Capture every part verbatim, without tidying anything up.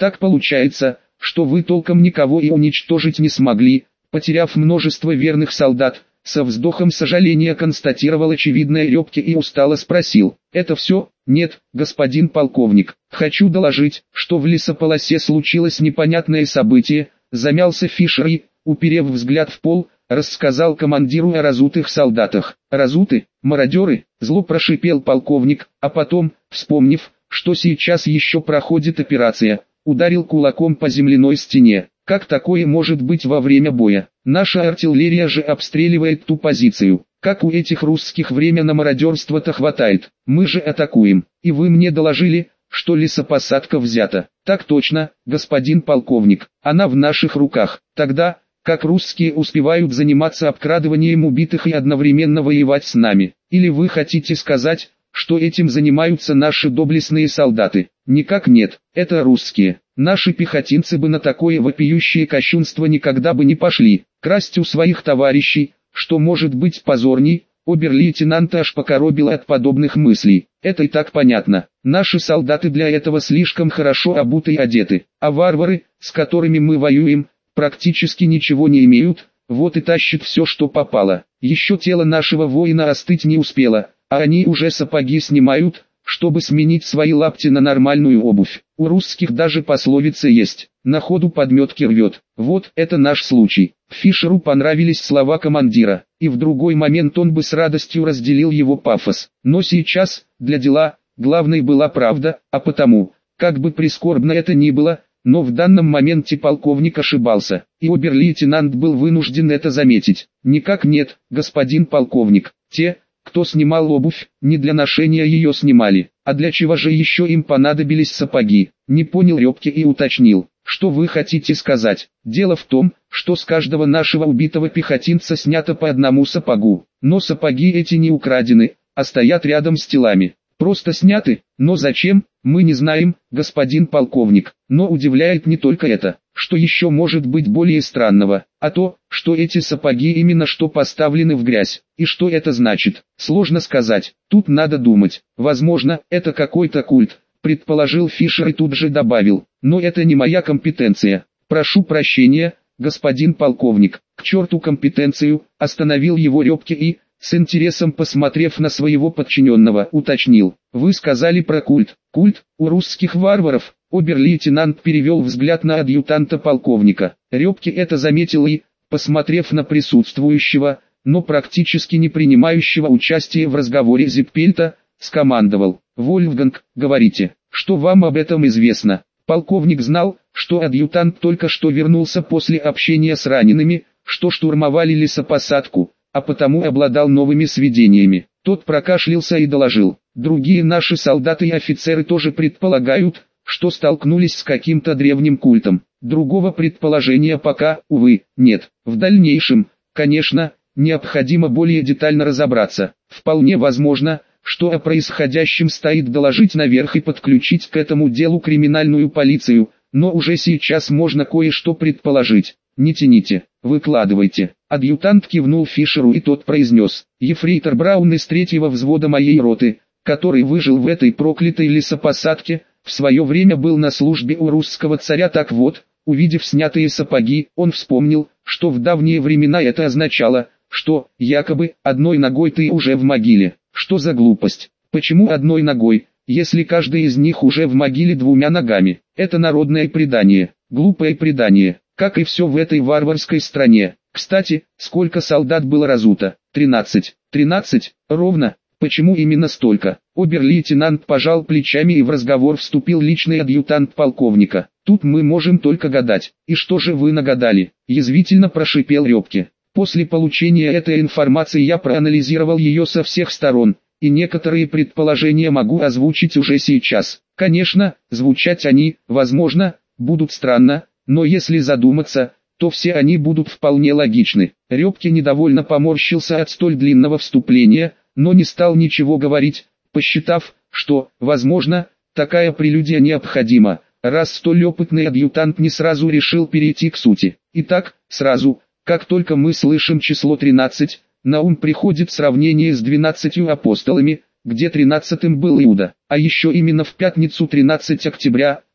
Так получается, что вы толком никого и уничтожить не смогли, потеряв множество верных солдат. Со вздохом сожаления констатировал очевидное Рёбке и устало спросил: «Это все?» «Нет, господин полковник, хочу доложить, что в лесополосе случилось непонятное событие», замялся Фишер и, уперев взгляд в пол, рассказал командиру о разутых солдатах. «Разуты? Мародеры?» Зло прошипел полковник, а потом, вспомнив, что сейчас еще проходит операция, ударил кулаком по земляной стене. «Как такое может быть во время боя? Наша артиллерия же обстреливает ту позицию. Как у этих русских время на мародерство-то хватает? Мы же атакуем. И вы мне доложили, что лесопосадка взята». «Так точно, господин полковник, она в наших руках. Тогда, как русские успевают заниматься обкрадыванием убитых и одновременно воевать с нами? Или вы хотите сказать, что этим занимаются наши доблестные солдаты?» «Никак нет, это русские. Наши пехотинцы бы на такое вопиющее кощунство никогда бы не пошли. Красть у своих товарищей, что может быть позорней?» Обер-лейтенанта аж покоробило от подобных мыслей. «Это и так понятно. Наши солдаты для этого слишком хорошо обуты и одеты, а варвары, с которыми мы воюем, практически ничего не имеют, вот и тащат все, что попало. Еще тело нашего воина остыть не успело, а они уже сапоги снимают, чтобы сменить свои лапти на нормальную обувь. У русских даже пословица есть: на ходу подметки рвет. Вот это наш случай». Фишеру понравились слова командира, и в другой момент он бы с радостью разделил его пафос. Но сейчас, для дела, главной была правда, а потому, как бы прискорбно это ни было, но в данном моменте полковник ошибался, и обер-лейтенант был вынужден это заметить. «Никак нет, господин полковник. Те, кто снимал обувь, не для ношения ее снимали. А для чего же еще им понадобились сапоги?» Не понял Рёбке и уточнил: «Что вы хотите сказать? Дело в том, что с каждого нашего убитого пехотинца снято по одному сапогу. Но сапоги эти не украдены, а стоят рядом с телами. Просто сняты, но зачем, мы не знаем, господин полковник. Но удивляет не только это, что еще может быть более странного, а то, что эти сапоги именно что поставлены в грязь. И что это значит, сложно сказать, тут надо думать. Возможно, это какой-то культ», предположил Фишер и тут же добавил: «но это не моя компетенция. Прошу прощения, господин полковник». «К черту компетенцию», остановил его Рёбке и, с интересом посмотрев на своего подчиненного, уточнил: «Вы сказали про культ. Культ у русских варваров?» Обер-лейтенант перевел взгляд на адъютанта полковника. Рёбке это заметил и, посмотрев на присутствующего, но практически не принимающего участия в разговоре Зиппельта, скомандовал: «Вольфганг, говорите, что вам об этом известно?» Полковник знал, что адъютант только что вернулся после общения с ранеными, что штурмовали лесопосадку, а потому обладал новыми сведениями. Тот прокашлялся и доложил: «Другие наши солдаты и офицеры тоже предполагают, что столкнулись с каким-то древним культом. Другого предположения пока, увы, нет. В дальнейшем, конечно, необходимо более детально разобраться. Вполне возможно, что о происходящем стоит доложить наверх и подключить к этому делу криминальную полицию, но уже сейчас можно кое-что предположить. Не тяните, выкладывайте». Адъютант кивнул Фишеру, и тот произнес: «Ефрейтор Браун из третьего взвода моей роты, который выжил в этой проклятой лесопосадке, в свое время был на службе у русского царя. Так вот, увидев снятые сапоги, он вспомнил, что в давние времена это означало, что, якобы, одной ногой ты уже в могиле. Что за глупость? Почему одной ногой, если каждый из них уже в могиле двумя ногами? Это народное предание, глупое предание, как и все в этой варварской стране. Кстати, сколько солдат было разуто? Тринадцать. Тринадцать? Ровно. Почему именно столько?» Обер-лейтенант пожал плечами, и в разговор вступил личный адъютант полковника. «Тут мы можем только гадать». «И что же вы нагадали?» Язвительно прошипел Рёбке. «После получения этой информации я проанализировал ее со всех сторон, и некоторые предположения могу озвучить уже сейчас. Конечно, звучать они, возможно, будут странно, но если задуматься, то все они будут вполне логичны». Рёбке недовольно поморщился от столь длинного вступления, но не стал ничего говорить, посчитав, что, возможно, такая прелюдия необходима, раз столь опытный адъютант не сразу решил перейти к сути. Итак, сразу, как только мы слышим число тринадцать, на ум приходит сравнение с двенадцатью апостолами, где тринадцатым был Иуда, а еще именно в пятницу тринадцатого октября,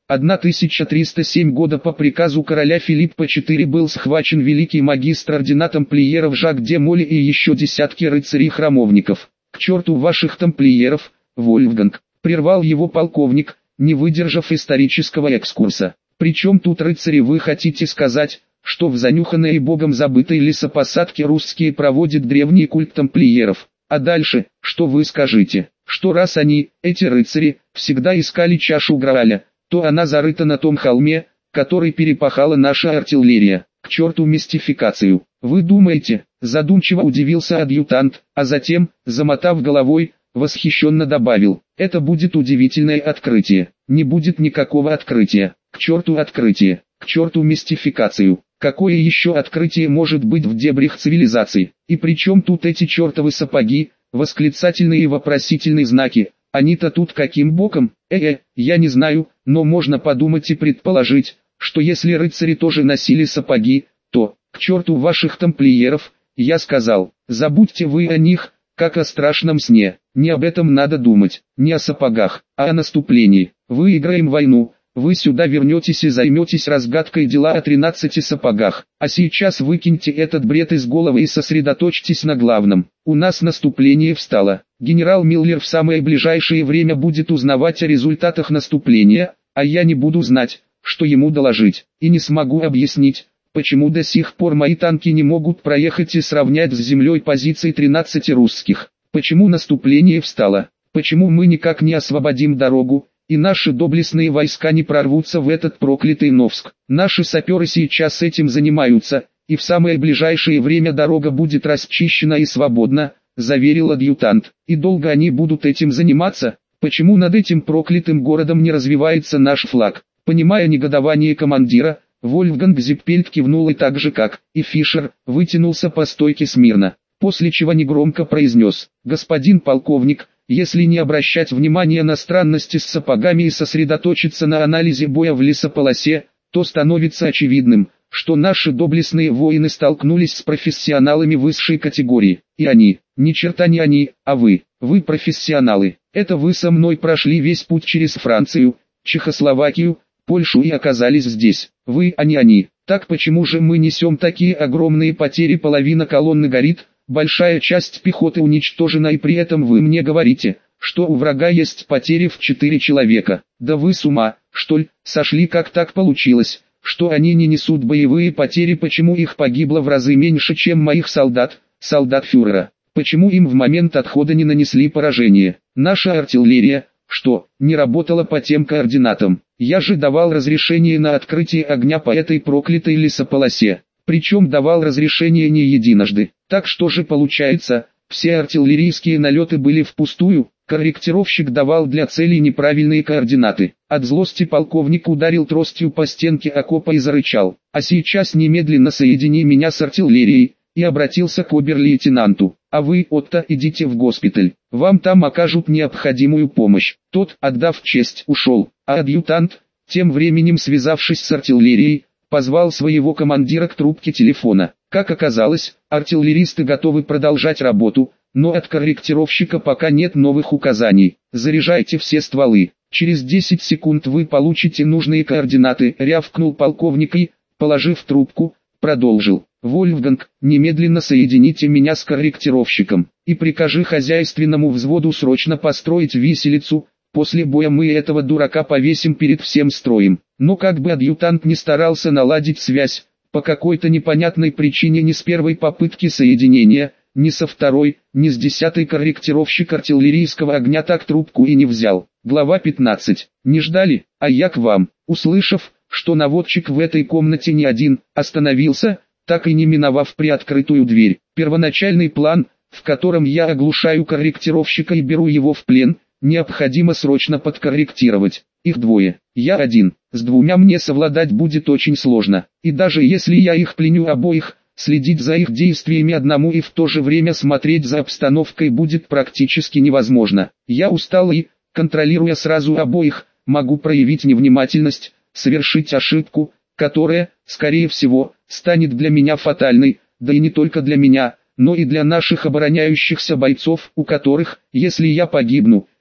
тысяча триста седьмого года по приказу короля Филиппа четвёртого был схвачен великий магистр ордена тамплиеров Жак де Молли и еще десятки рыцарей-храмовников. «К черту ваших тамплиеров, Вольфганг!» — прервал его полковник, не выдержав исторического экскурса. «Причем тут рыцари, вы хотите сказать, что в занюханной и богом забытой лесопосадке русские проводят древний культ тамплиеров? А дальше, что вы скажете? Что раз они, эти рыцари, всегда искали чашу Грааля, то она зарыта на том холме, который перепахала наша артиллерия. К черту мистификацию! Вы думаете?» — задумчиво удивился адъютант, а затем, замотав головой, восхищенно добавил: «Это будет удивительное открытие». «Не будет никакого открытия. К черту открытие, к черту мистификацию. Какое еще открытие может быть в дебрях цивилизации? И при чем тут эти чертовы сапоги?» Восклицательные и вопросительные знаки. «Они-то тут каким боком?» Э-э, я не знаю, но можно подумать и предположить, что если рыцари тоже носили сапоги, то, к черту ваших тамплиеров, я сказал, забудьте вы о них, как о страшном сне. Не об этом надо думать, не о сапогах, а о наступлении. Выиграем войну, вы сюда вернетесь и займетесь разгадкой дела о тринадцати сапогах. А сейчас выкиньте этот бред из головы и сосредоточьтесь на главном. У нас наступление встало. Генерал Миллер в самое ближайшее время будет узнавать о результатах наступления, а я не буду знать, что ему доложить. И не смогу объяснить, почему до сих пор мои танки не могут проехать и сравнять с землей позиции тринадцати русских. Почему наступление встало? Почему мы никак не освободим дорогу, и наши доблестные войска не прорвутся в этот проклятый Новск? Наши саперы сейчас этим занимаются, и в самое ближайшее время дорога будет расчищена и свободна, заверил адъютант. И долго они будут этим заниматься? Почему над этим проклятым городом не развивается наш флаг? Понимая негодование командира, Вольфганг Зиппельт кивнул и так же как и Фишер, вытянулся по стойке смирно, после чего негромко произнес: «Господин полковник, если не обращать внимания на странности с сапогами и сосредоточиться на анализе боя в лесополосе, то становится очевидным, что наши доблестные воины столкнулись с профессионалами высшей категории. И они, ни черта не они, а вы, вы профессионалы. Это вы со мной прошли весь путь через Францию, Чехословакию, Польшу и оказались здесь. Вы, а не они. Так почему же мы несем такие огромные потери? Половина колонны горит, большая часть пехоты уничтожена, и при этом вы мне говорите, что у врага есть потери в четыре человека. Да вы с ума, что ли, сошли? Как так получилось, что они не несут боевые потери? Почему их погибло в разы меньше, чем моих солдат, солдат фюрера? Почему им в момент отхода не нанесли поражение? Наша артиллерия, что, не работала по тем координатам? Я же давал разрешение на открытие огня по этой проклятой лесополосе. Причем давал разрешение не единожды. Так что же получается, все артиллерийские налеты были впустую? Корректировщик давал для целей неправильные координаты. От злости полковник ударил тростью по стенке окопа и зарычал: «А сейчас немедленно соедини меня с артиллерией», и обратился к обер-лейтенанту: «А вы, Отто, идите в госпиталь, вам там окажут необходимую помощь». Тот, отдав честь, ушел, а адъютант, тем временем связавшись с артиллерией, позвал своего командира к трубке телефона. Как оказалось, артиллеристы готовы продолжать работу, но от корректировщика пока нет новых указаний. «Заряжайте все стволы, через десять секунд вы получите нужные координаты», — рявкнул полковник и, положив трубку, продолжил: «Вольфганг, немедленно соедините меня с корректировщиком, и прикажи хозяйственному взводу срочно построить виселицу, после боя мы этого дурака повесим перед всем строем». Но как бы адъютант ни старался наладить связь, по какой-то непонятной причине ни с первой попытки соединения, ни со второй, ни с десятой корректировщик артиллерийского огня так трубку и не взял. Глава пятнадцать. Не ждали, а я к вам. Услышав, что наводчик в этой комнате не один, остановился, так и не миновав приоткрытую дверь. Первоначальный план, в котором я оглушаю корректировщика и беру его в плен, необходимо срочно подкорректировать. Их двое, я один, с двумя мне совладать будет очень сложно. И даже если я их пленю обоих, следить за их действиями одному и в то же время смотреть за обстановкой будет практически невозможно. Я устал и, контролируя сразу обоих, могу проявить невнимательность, совершить ошибку, которая, скорее всего, станет для меня фатальной, да и не только для меня, но и для наших обороняющихся бойцов, у которых, если я погибну,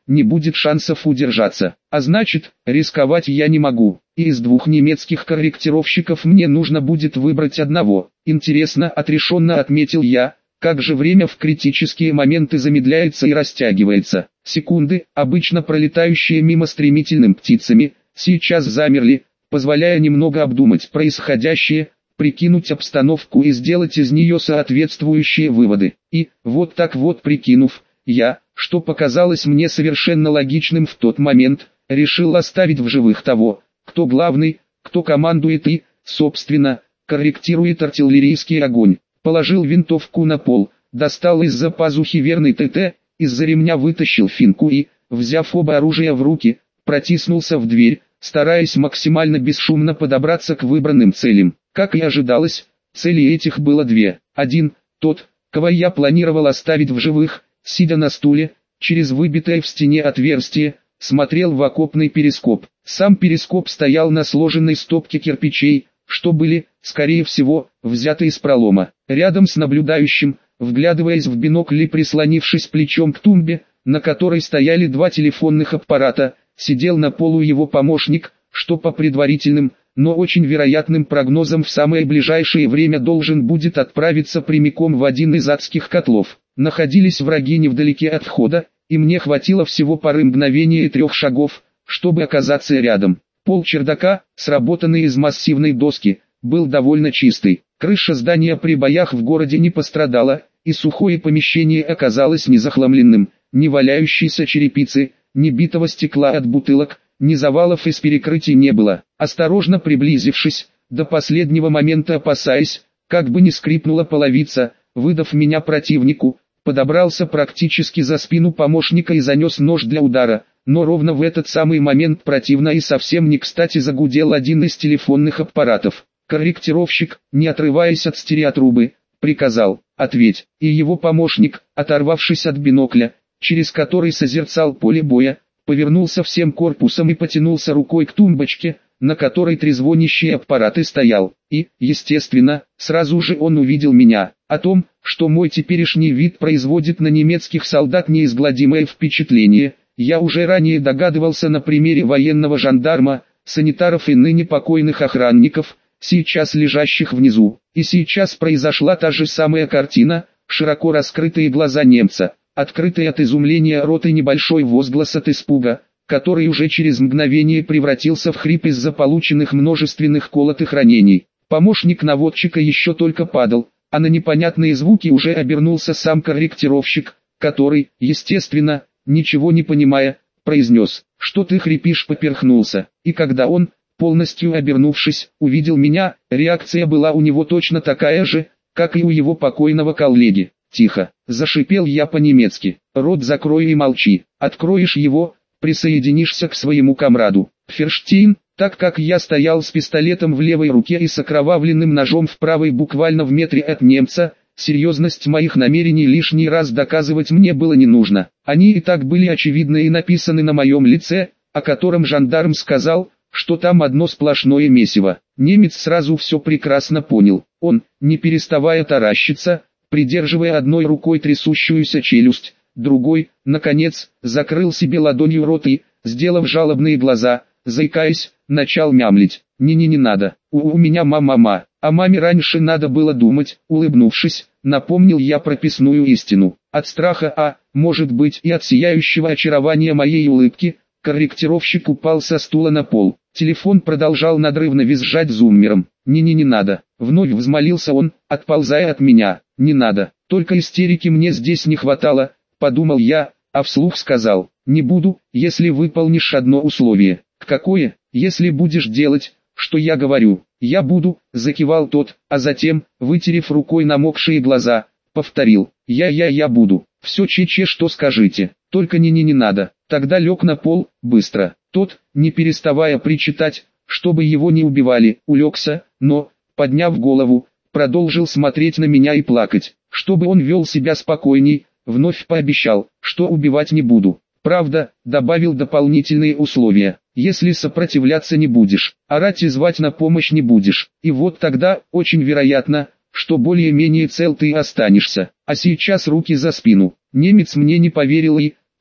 не будет шансов удержаться. А значит, рисковать я не могу. И из двух немецких корректировщиков мне нужно будет выбрать одного. Интересно, отрешенно отметил я, как же время в критические моменты замедляется и растягивается. Секунды, обычно пролетающие мимо стремительным птицами, сейчас замерли, позволяя немного обдумать происходящее, прикинуть обстановку и сделать из нее соответствующие выводы. И, вот так вот прикинув, я, что показалось мне совершенно логичным в тот момент, решил оставить в живых того, кто главный, кто командует и, собственно, корректирует артиллерийский огонь. Положил винтовку на пол, достал из-за пазухи верный ТТ, из-за ремня вытащил финку и, взяв оба оружия в руки, протиснулся в дверь, стараясь максимально бесшумно подобраться к выбранным целям. Как и ожидалось, целей этих было две. Один, тот, кого я планировал оставить в живых, сидя на стуле, через выбитое в стене отверстие, смотрел в окопный перископ. Сам перископ стоял на сложенной стопке кирпичей, что были, скорее всего, взяты из пролома. Рядом с наблюдающим, вглядываясь в бинокль и прислонившись плечом к тумбе, на которой стояли два телефонных аппарата, сидел на полу его помощник, что по предварительным, но очень вероятным прогнозам в самое ближайшее время должен будет отправиться прямиком в один из адских котлов. Находились враги невдалеке от входа, и мне хватило всего пары мгновений и трех шагов, чтобы оказаться рядом. Пол чердака, сработанный из массивной доски, был довольно чистый. Крыша здания при боях в городе не пострадала, и сухое помещение оказалось не захламленным, ни валяющейся черепицы, ни битого стекла от бутылок, ни завалов из перекрытий не было. Осторожно приблизившись, до последнего момента опасаясь, как бы не скрипнула половица, выдав меня противнику, подобрался практически за спину помощника и занес нож для удара, но ровно в этот самый момент противно и совсем не кстати загудел один из телефонных аппаратов. Корректировщик, не отрываясь от стереотрубы, приказал: «Ответь», и его помощник, оторвавшись от бинокля, через который созерцал поле боя, повернулся всем корпусом и потянулся рукой к тумбочке, на которой трезвонящий аппарат и стоял. И, естественно, сразу же он увидел меня. О том, что мой теперешний вид производит на немецких солдат неизгладимое впечатление, я уже ранее догадывался на примере военного жандарма, санитаров и ныне покойных охранников, сейчас лежащих внизу. И сейчас произошла та же самая картина: широко раскрытые глаза немца, открытый от изумления рот и небольшой возглас от испуга, который уже через мгновение превратился в хрип из-за полученных множественных колотых ранений. Помощник наводчика еще только падал, а на непонятные звуки уже обернулся сам корректировщик, который, естественно, ничего не понимая, произнес: «Что ты хрипишь?» поперхнулся. И когда он, полностью обернувшись, увидел меня, реакция была у него точно такая же, как и у его покойного коллеги. «Тихо!» – зашипел я по-немецки. «Рот закрой и молчи. Откроешь его, присоединишься к своему комраду». Ферштейн, так как я стоял с пистолетом в левой руке и с окровавленным ножом в правой буквально в метре от немца, серьезность моих намерений лишний раз доказывать мне было не нужно. Они и так были очевидны и написаны на моем лице, о котором жандарм сказал, что там одно сплошное месиво. Немец сразу все прекрасно понял. Он, не переставая таращиться, придерживая одной рукой трясущуюся челюсть, другой, наконец, закрыл себе ладонью рот и, сделав жалобные глаза, заикаясь, начал мямлить: «Не-не, не надо, у, у меня мама-мама, о маме раньше надо было думать». Улыбнувшись, напомнил я прописную истину. От страха, а, может быть, и от сияющего очарования моей улыбки, корректировщик упал со стула на пол. Телефон продолжал надрывно визжать зуммером. «Не-не, не надо», — вновь взмолился он, отползая от меня. «Не надо, только истерики мне здесь не хватало», — подумал я, а вслух сказал: «Не буду, если выполнишь одно условие». «Какое?» «Если будешь делать, что я говорю». «Я буду», — закивал тот, а затем, вытерев рукой намокшие глаза, повторил: «Я-я-я буду. Все че-че, что скажите, только не-не, не надо». Тогда лег на пол, быстро. Тот, не переставая причитать, чтобы его не убивали, улегся, но, подняв голову, продолжил смотреть на меня и плакать. Чтобы он вел себя спокойней, вновь пообещал, что убивать не буду. Правда, добавил дополнительные условия: если сопротивляться не будешь, орать и звать на помощь не будешь. И вот тогда, очень вероятно, что более-менее цел ты останешься. А сейчас руки за спину. Немец мне не поверил и,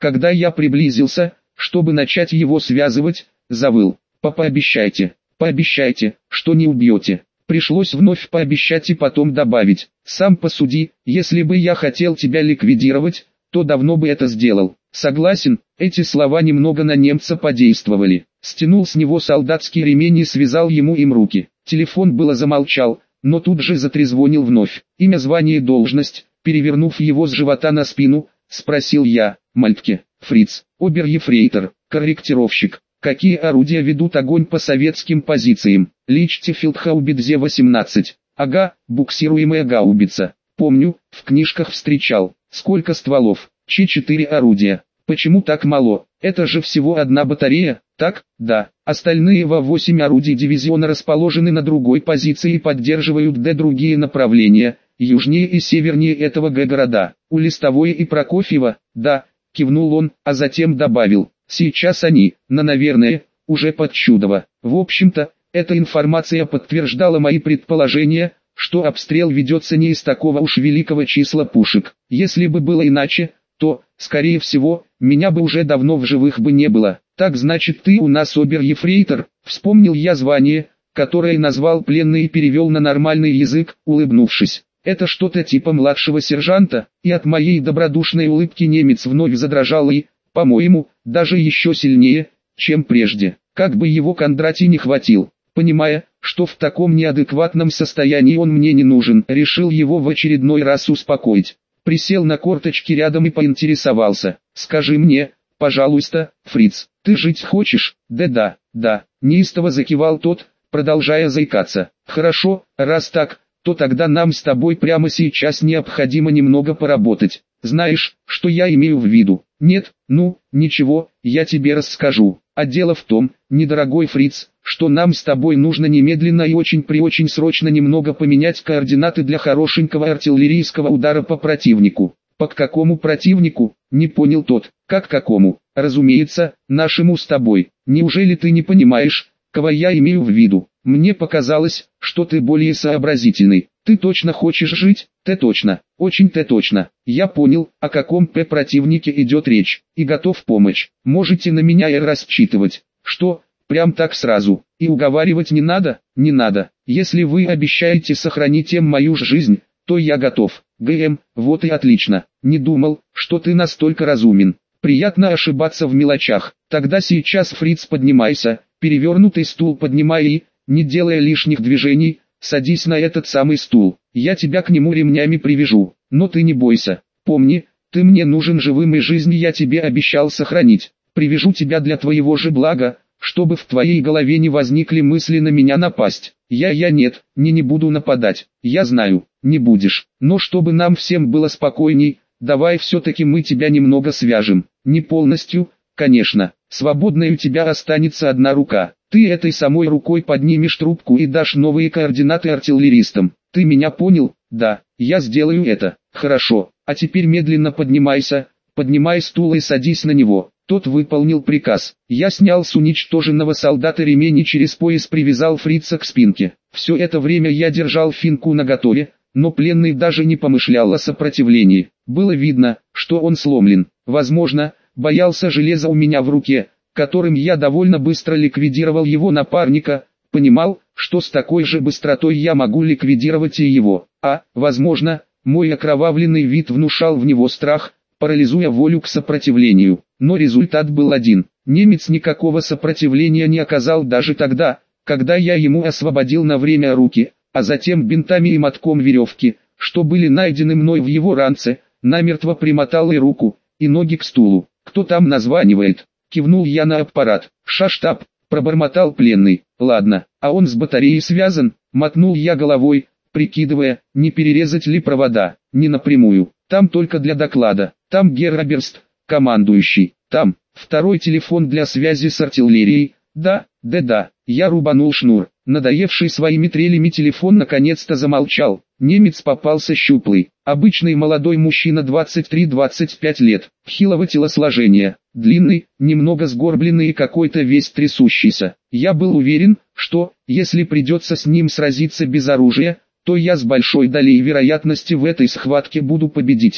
Когда я приблизился, чтобы начать его связывать, завыл. «Пообещайте, пообещайте, что не убьете». Пришлось вновь пообещать и потом добавить: «Сам посуди, если бы я хотел тебя ликвидировать, то давно бы это сделал». Согласен, эти слова немного на немца подействовали. Стянул с него солдатский ремень и связал ему им руки. Телефон было замолчал, но тут же затрезвонил вновь. Имя, звание, должность. Перевернув его с живота на спину, спросил я: «Мальтке, фриц, обер-ефрейтор, корректировщик. Какие орудия ведут огонь по советским позициям?» «Личте фельдгаубитзе восемнадцать. Ага, буксируемая гаубица. Помню, в книжках встречал. Сколько стволов?» Ч четыре орудия. «Почему так мало? Это же всего одна батарея». «Так, да. Остальные Вэ восемь орудий дивизиона расположены на другой позиции и поддерживают Д другие направления, южнее и севернее этого Г города. У Листовой и Прокофьева». «Да», кивнул он, а затем добавил: «Сейчас они, на наверное, уже под Чудово». В общем-то, эта информация подтверждала мои предположения, что обстрел ведется не из такого уж великого числа пушек. Если бы было иначе, то, скорее всего, меня бы уже давно в живых бы не было. «Так значит, ты у нас обер-ефрейтор?» Вспомнил я звание, которое назвал пленный и перевел на нормальный язык, улыбнувшись. «Это что-то типа младшего сержанта?» И от моей добродушной улыбки немец вновь задрожал и, по-моему, даже еще сильнее, чем прежде. Как бы его Кондратий не хватил. Понимая, что в таком неадекватном состоянии он мне не нужен, решил его в очередной раз успокоить. Присел на корточки рядом и поинтересовался: «Скажи мне, пожалуйста, фриц, ты жить хочешь?» «Да-да, да», неистово закивал тот, продолжая заикаться. «Хорошо, раз так, то тогда нам с тобой прямо сейчас необходимо немного поработать. Знаешь, что я имею в виду?» «Нет, ну, ничего, я тебе расскажу. А дело в том, недорогой фриц, что нам с тобой нужно немедленно и очень-преочень срочно немного поменять координаты для хорошенького артиллерийского удара по противнику». «По какому противнику?» — не понял тот. «Как какому? Разумеется, нашему с тобой. Неужели ты не понимаешь, кого я имею в виду? Мне показалось, что ты более сообразительный. Ты точно хочешь жить?» «Ты точно, очень-то точно. Я понял, о каком П противнике идет речь, и готов помочь. Можете на меня и рассчитывать». «Что, прям так сразу? И уговаривать не надо?» «Не надо. Если вы обещаете сохранить им мою жизнь, то я готов». «ГМ, вот и отлично. Не думал, что ты настолько разумен. Приятно ошибаться в мелочах. Тогда сейчас, фриц, поднимайся, перевернутый стул поднимай и, не делая лишних движений, садись на этот самый стул. Я тебя к нему ремнями привяжу. Но ты не бойся. Помни, ты мне нужен живым и жизнь я тебе обещал сохранить. Привяжу тебя для твоего же блага, чтобы в твоей голове не возникли мысли на меня напасть. Я-я нет, не не буду нападать. Я знаю, не будешь. Но чтобы нам всем было спокойней, давай все-таки мы тебя немного свяжем. Не полностью, конечно. Свободной у тебя останется одна рука. Ты этой самой рукой поднимешь трубку и дашь новые координаты артиллеристам. Ты меня понял? Да, я сделаю это. Хорошо, а теперь медленно поднимайся, поднимай стул и садись на него. Тот выполнил приказ. Я снял с уничтоженного солдата ремень и через пояс привязал фрица к спинке. Все это время я держал финку наготове, но пленный даже не помышлял о сопротивлении. Было видно, что он сломлен. Возможно, боялся железа у меня в руке, которым я довольно быстро ликвидировал его напарника, понимал, что с такой же быстротой я могу ликвидировать и его. А, возможно, мой окровавленный вид внушал в него страх, парализуя волю к сопротивлению. Но результат был один. Немец никакого сопротивления не оказал даже тогда, когда я ему освободил на время руки, а затем бинтами и мотком веревки, что были найдены мной в его ранце, намертво примотал и руку, и ноги к стулу. «Кто там названивает?» — кивнул я на аппарат. «Шаштаб», — пробормотал пленный. «Ладно, а он с батареей связан?» — мотнул я головой, прикидывая, не перерезать ли провода. «Не напрямую, там только для доклада, там Гераберст, командующий, там, второй телефон для связи с артиллерией». «Да, да-да», я рубанул шнур. Надоевший своими трелями телефон наконец-то замолчал. Немец попался щуплый, обычный молодой мужчина двадцать три двадцать пять лет, хилого телосложения, длинный, немного сгорбленный и какой-то весь трясущийся. Я был уверен, что, если придется с ним сразиться без оружия, то я с большой долей вероятности в этой схватке буду победителем.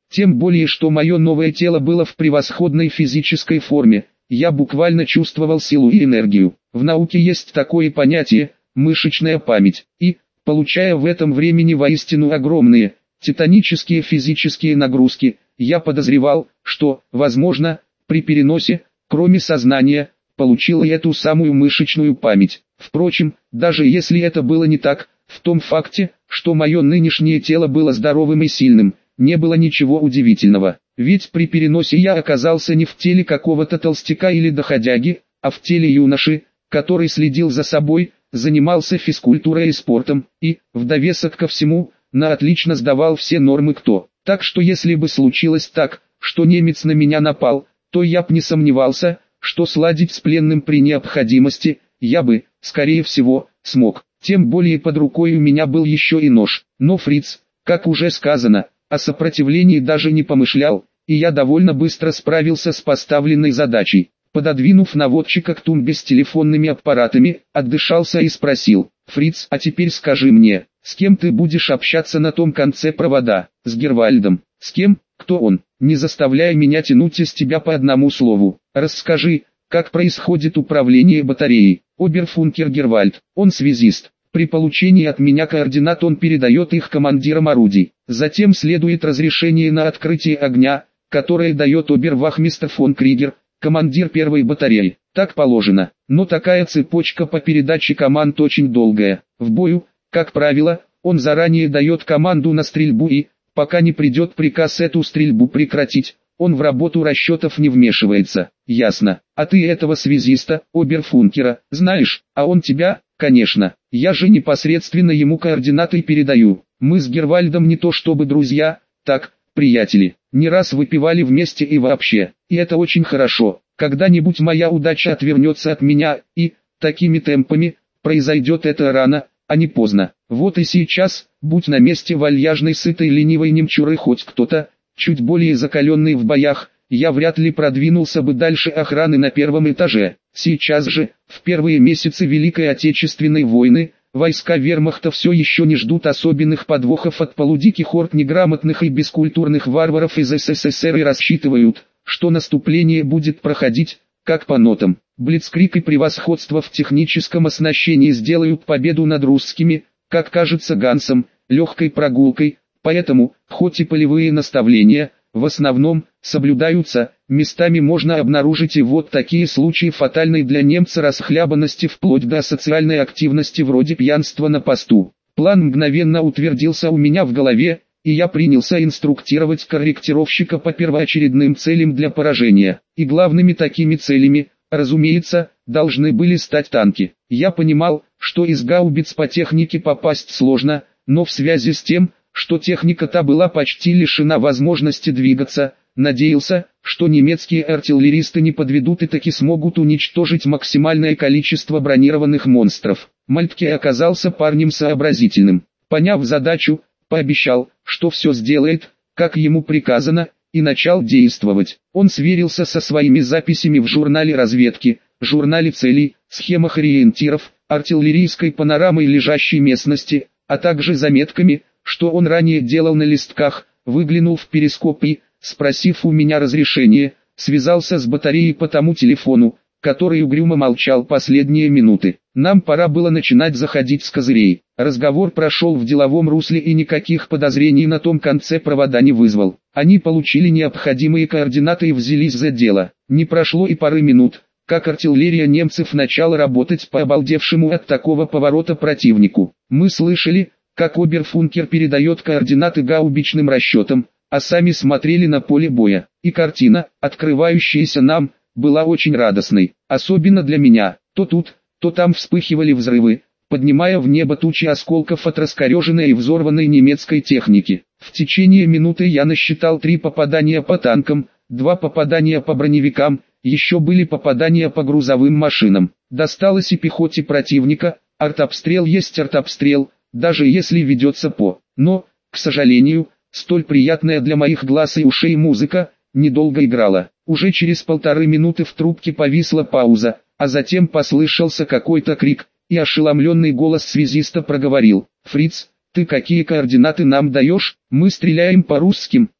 Тем более, что мое новое тело было в превосходной физической форме, я буквально чувствовал силу и энергию. В науке есть такое понятие – мышечная память, и, получая в этом времени воистину огромные, титанические физические нагрузки, я подозревал, что, возможно, при переносе, кроме сознания, получил и эту самую мышечную память. Впрочем, даже если это было не так, в том факте, что мое нынешнее тело было здоровым и сильным, не было ничего удивительного. Ведь при переносе я оказался не в теле какого-то толстяка или доходяги, а в теле юноши, который следил за собой, занимался физкультурой и спортом, и, в довесок ко всему, на отлично сдавал все нормы кто. Так что если бы случилось так, что немец на меня напал, то я б не сомневался, что сладить с пленным при необходимости, я бы, скорее всего, смог. Тем более под рукой у меня был еще и нож. Но фриц, как уже сказано, о сопротивлении даже не помышлял, и я довольно быстро справился с поставленной задачей. Пододвинув наводчика к тумбе с телефонными аппаратами, отдышался и спросил: «Фриц, а теперь скажи мне, с кем ты будешь общаться на том конце провода?» «С Гервальдом». «С кем? Кто он?» «Не заставляй меня тянуть из тебя по одному слову. Расскажи, как происходит управление батареей». «Оберфункер Гервальд, он связист. При получении от меня координат он передает их командирам орудий. Затем следует разрешение на открытие огня, которое дает обервахмистр фон Кригер, командир первой батареи. Так положено. Но такая цепочка по передаче команд очень долгая. В бою, как правило, он заранее дает команду на стрельбу и, пока не придет приказ эту стрельбу прекратить, он в работу расчетов не вмешивается». «Ясно. А ты этого связиста, оберфункера, знаешь, а он тебя?» «Конечно. Я же непосредственно ему координаты передаю. Мы с Гервальдом не то чтобы друзья, так, приятели. Не раз выпивали вместе и вообще. И это очень хорошо. Когда-нибудь моя удача отвернется от меня, и, такими темпами, произойдет это рано, а не поздно. Вот и сейчас, будь на месте вальяжной сытой ленивой немчуры хоть кто-то, чуть более закаленный в боях, я вряд ли продвинулся бы дальше охраны на первом этаже. Сейчас же, в первые месяцы Великой Отечественной войны, войска вермахта все еще не ждут особенных подвохов от полудиких орд неграмотных и бескультурных варваров из СССР и рассчитывают, что наступление будет проходить, как по нотам. Блицкриг и превосходство в техническом оснащении сделают победу над русскими, как кажется Гансом, легкой прогулкой, поэтому, хоть и полевые наставления, в основном, соблюдаются, местами можно обнаружить и вот такие случаи фатальной для немца расхлябанности вплоть до социальной активности вроде пьянства на посту. План мгновенно утвердился у меня в голове, и я принялся инструктировать корректировщика по первоочередным целям для поражения. И главными такими целями, разумеется, должны были стать танки. Я понимал, что из гаубиц по технике попасть сложно, но в связи с тем, что техника та была почти лишена возможности двигаться, надеялся, что немецкие артиллеристы не подведут и таки смогут уничтожить максимальное количество бронированных монстров. Мальтке оказался парнем сообразительным. Поняв задачу, пообещал, что все сделает, как ему приказано, и начал действовать. Он сверился со своими записями в журнале разведки, журнале целей, схемах ориентиров, артиллерийской панорамой лежащей местности, а также заметками, что он ранее делал на листках, выглянул в перископ и, спросив у меня разрешения, связался с батареей по тому телефону, который угрюмо молчал последние минуты. Нам пора было начинать заходить с козырей. Разговор прошел в деловом русле и никаких подозрений на том конце провода не вызвал. Они получили необходимые координаты и взялись за дело. Не прошло и пары минут, как артиллерия немцев начала работать по обалдевшему от такого поворота противнику. Мы слышали, как оберфункер передает координаты гаубичным расчетам, а сами смотрели на поле боя. И картина, открывающаяся нам, была очень радостной, особенно для меня. То тут, то там вспыхивали взрывы, поднимая в небо тучи осколков от раскореженной и взорванной немецкой техники. В течение минуты я насчитал три попадания по танкам, два попадания по броневикам, еще были попадания по грузовым машинам. Досталось и пехоте противника, артобстрел есть артобстрел, даже если ведется по. Но, к сожалению, столь приятная для моих глаз и ушей музыка, недолго играла. Уже через полторы минуты в трубке повисла пауза, а затем послышался какой-то крик, и ошеломленный голос связиста проговорил: «Фриц, ты какие координаты нам даешь? Мы стреляем по русским».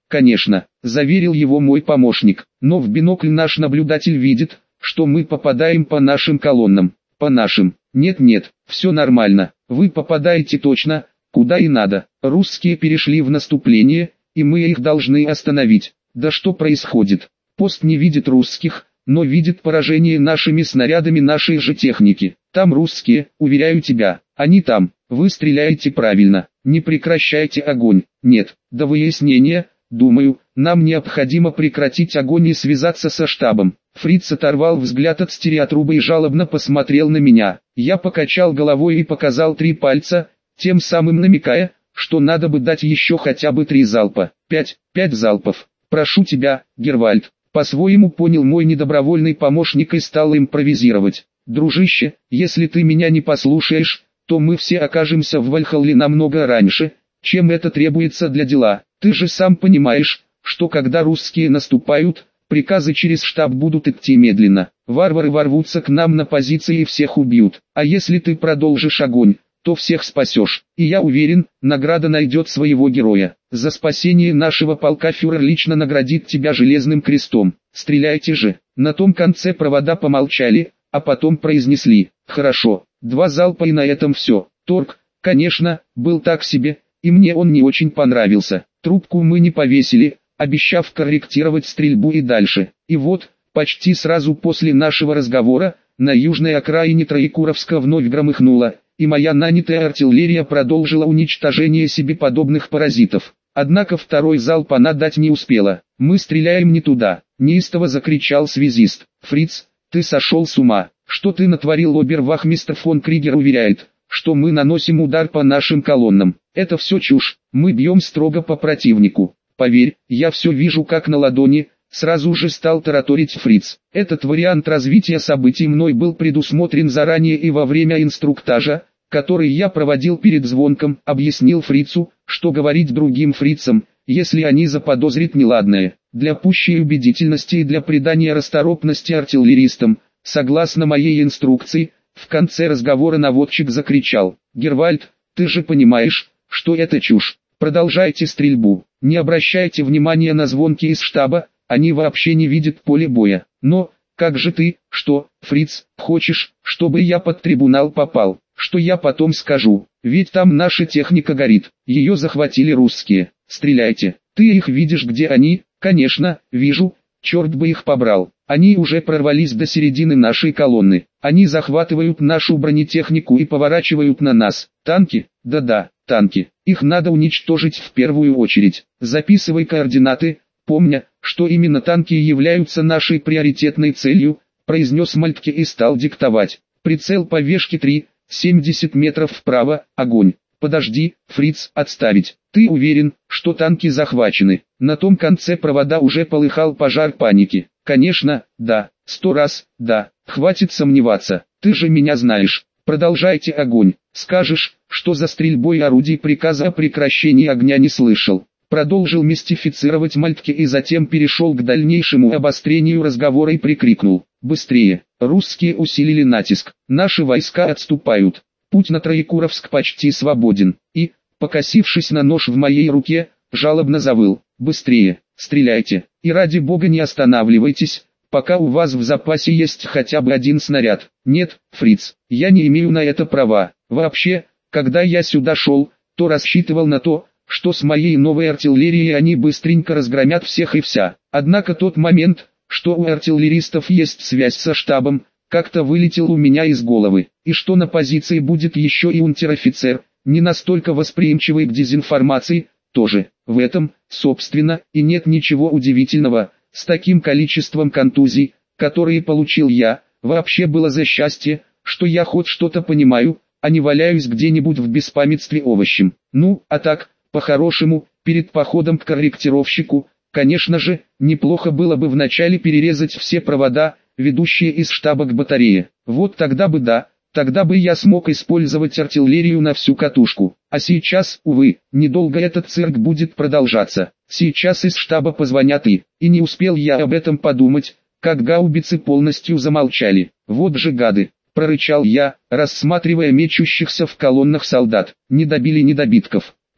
конечно, заверил его мой помощник, но в бинокль наш наблюдатель видит, что мы попадаем по нашим колоннам, по нашим. Нет-нет, все нормально, вы попадаете точно, куда и надо. Русские перешли в наступление, и мы их должны остановить. Да что происходит? Пост не видит русских, но видит поражение нашими снарядами нашей же техники. Там русские, уверяю тебя, они там. Вы стреляете правильно, не прекращайте огонь. Нет, до выяснения, думаю, нам необходимо прекратить огонь и связаться со штабом. Фриц оторвал взгляд от стереотруба и жалобно посмотрел на меня. Я покачал головой и показал три пальца, тем самым намекая, что надо бы дать еще хотя бы три залпа. Пять, пять залпов. Прошу тебя, Гервальд. По-своему понял мой недобровольный помощник и стал импровизировать. Дружище, если ты меня не послушаешь, то мы все окажемся в Вальхалле намного раньше, чем это требуется для дела. Ты же сам понимаешь, что когда русские наступают, приказы через штаб будут идти медленно. Варвары ворвутся к нам на позиции и всех убьют. А если ты продолжишь огонь, то всех спасешь. И я уверен, награда найдет своего героя. За спасение нашего полка фюрер лично наградит тебя железным крестом. Стреляйте же. На том конце провода помолчали, а потом произнесли: хорошо, два залпа и на этом все. Торг, конечно, был так себе, и мне он не очень понравился. Трубку мы не повесили, обещав корректировать стрельбу и дальше. И вот, почти сразу после нашего разговора, на южной окраине Троекуровска вновь громыхнуло, и моя нанятая артиллерия продолжила уничтожение себе подобных паразитов. Однако второй залп она дать не успела. «Мы стреляем не туда!» — неистово закричал связист. «Фриц, ты сошел с ума! Что ты натворил?» Обервахмистр фон Кригер уверяет, что мы наносим удар по нашим колоннам. Это все чушь, мы бьем строго по противнику. Поверь, я все вижу как на ладони, сразу же стал тараторить Фриц. Этот вариант развития событий мной был предусмотрен заранее и во время инструктажа, который я проводил перед звонком, объяснил Фрицу, что говорить другим фрицам, если они заподозрят неладное. Для пущей убедительности и для придания расторопности артиллеристам, согласно моей инструкции, в конце разговора наводчик закричал: «Гервальд, ты же понимаешь, что это чушь. Продолжайте стрельбу, не обращайте внимания на звонки из штаба, они вообще не видят поле боя. Но, как же ты, что, Фриц, хочешь, чтобы я под трибунал попал? Что я потом скажу? Ведь там наша техника горит, ее захватили русские. Стреляйте, ты их видишь, где они?» «Конечно, вижу, черт бы их побрал. Они уже прорвались до середины нашей колонны. Они захватывают нашу бронетехнику и поворачивают на нас. Танки? Да-да, танки. Их надо уничтожить в первую очередь. Записывай координаты, помня, что именно танки являются нашей приоритетной целью», произнес Мальтке и стал диктовать. «Прицел по вешке три, семьдесят метров вправо, огонь. Подожди, Фриц, отставить. Ты уверен, что танки захвачены?» На том конце провода уже полыхал пожар паники. «Конечно, да, сто раз, да, хватит сомневаться, ты же меня знаешь. Продолжайте огонь. Скажешь, что за стрельбой орудий приказа о прекращении огня не слышал». Продолжил мистифицировать Мальтке и затем перешел к дальнейшему обострению разговора и прикрикнул: «Быстрее! Русские усилили натиск, наши войска отступают, путь на Троекуровск почти свободен». И, покосившись на нож в моей руке, жалобно завыл: «Быстрее, стреляйте, и ради бога не останавливайтесь, пока у вас в запасе есть хотя бы один снаряд». «Нет, Фриц, я не имею на это права. Вообще, когда я сюда шел, то рассчитывал на то, что с моей новой артиллерией они быстренько разгромят всех и вся. Однако тот момент, что у артиллеристов есть связь со штабом, как-то вылетел у меня из головы. И что на позиции будет еще и унтер-офицер, не настолько восприимчивый к дезинформации, тоже. В этом, собственно, и нет ничего удивительного. С таким количеством контузий, которые получил я, вообще было за счастье, что я хоть что-то понимаю, а не валяюсь где-нибудь в беспамятстве овощем. Ну, а так, по-хорошему, перед походом к корректировщику, конечно же, неплохо было бы вначале перерезать все провода, ведущие из штаба к батарее. Вот тогда бы да, тогда бы я смог использовать артиллерию на всю катушку. А сейчас, увы, недолго этот цирк будет продолжаться. Сейчас из штаба позвонят и... И не успел я об этом подумать, как гаубицы полностью замолчали. «Вот же гады!» — прорычал я, рассматривая мечущихся в колоннах солдат. «Не добили недобитков.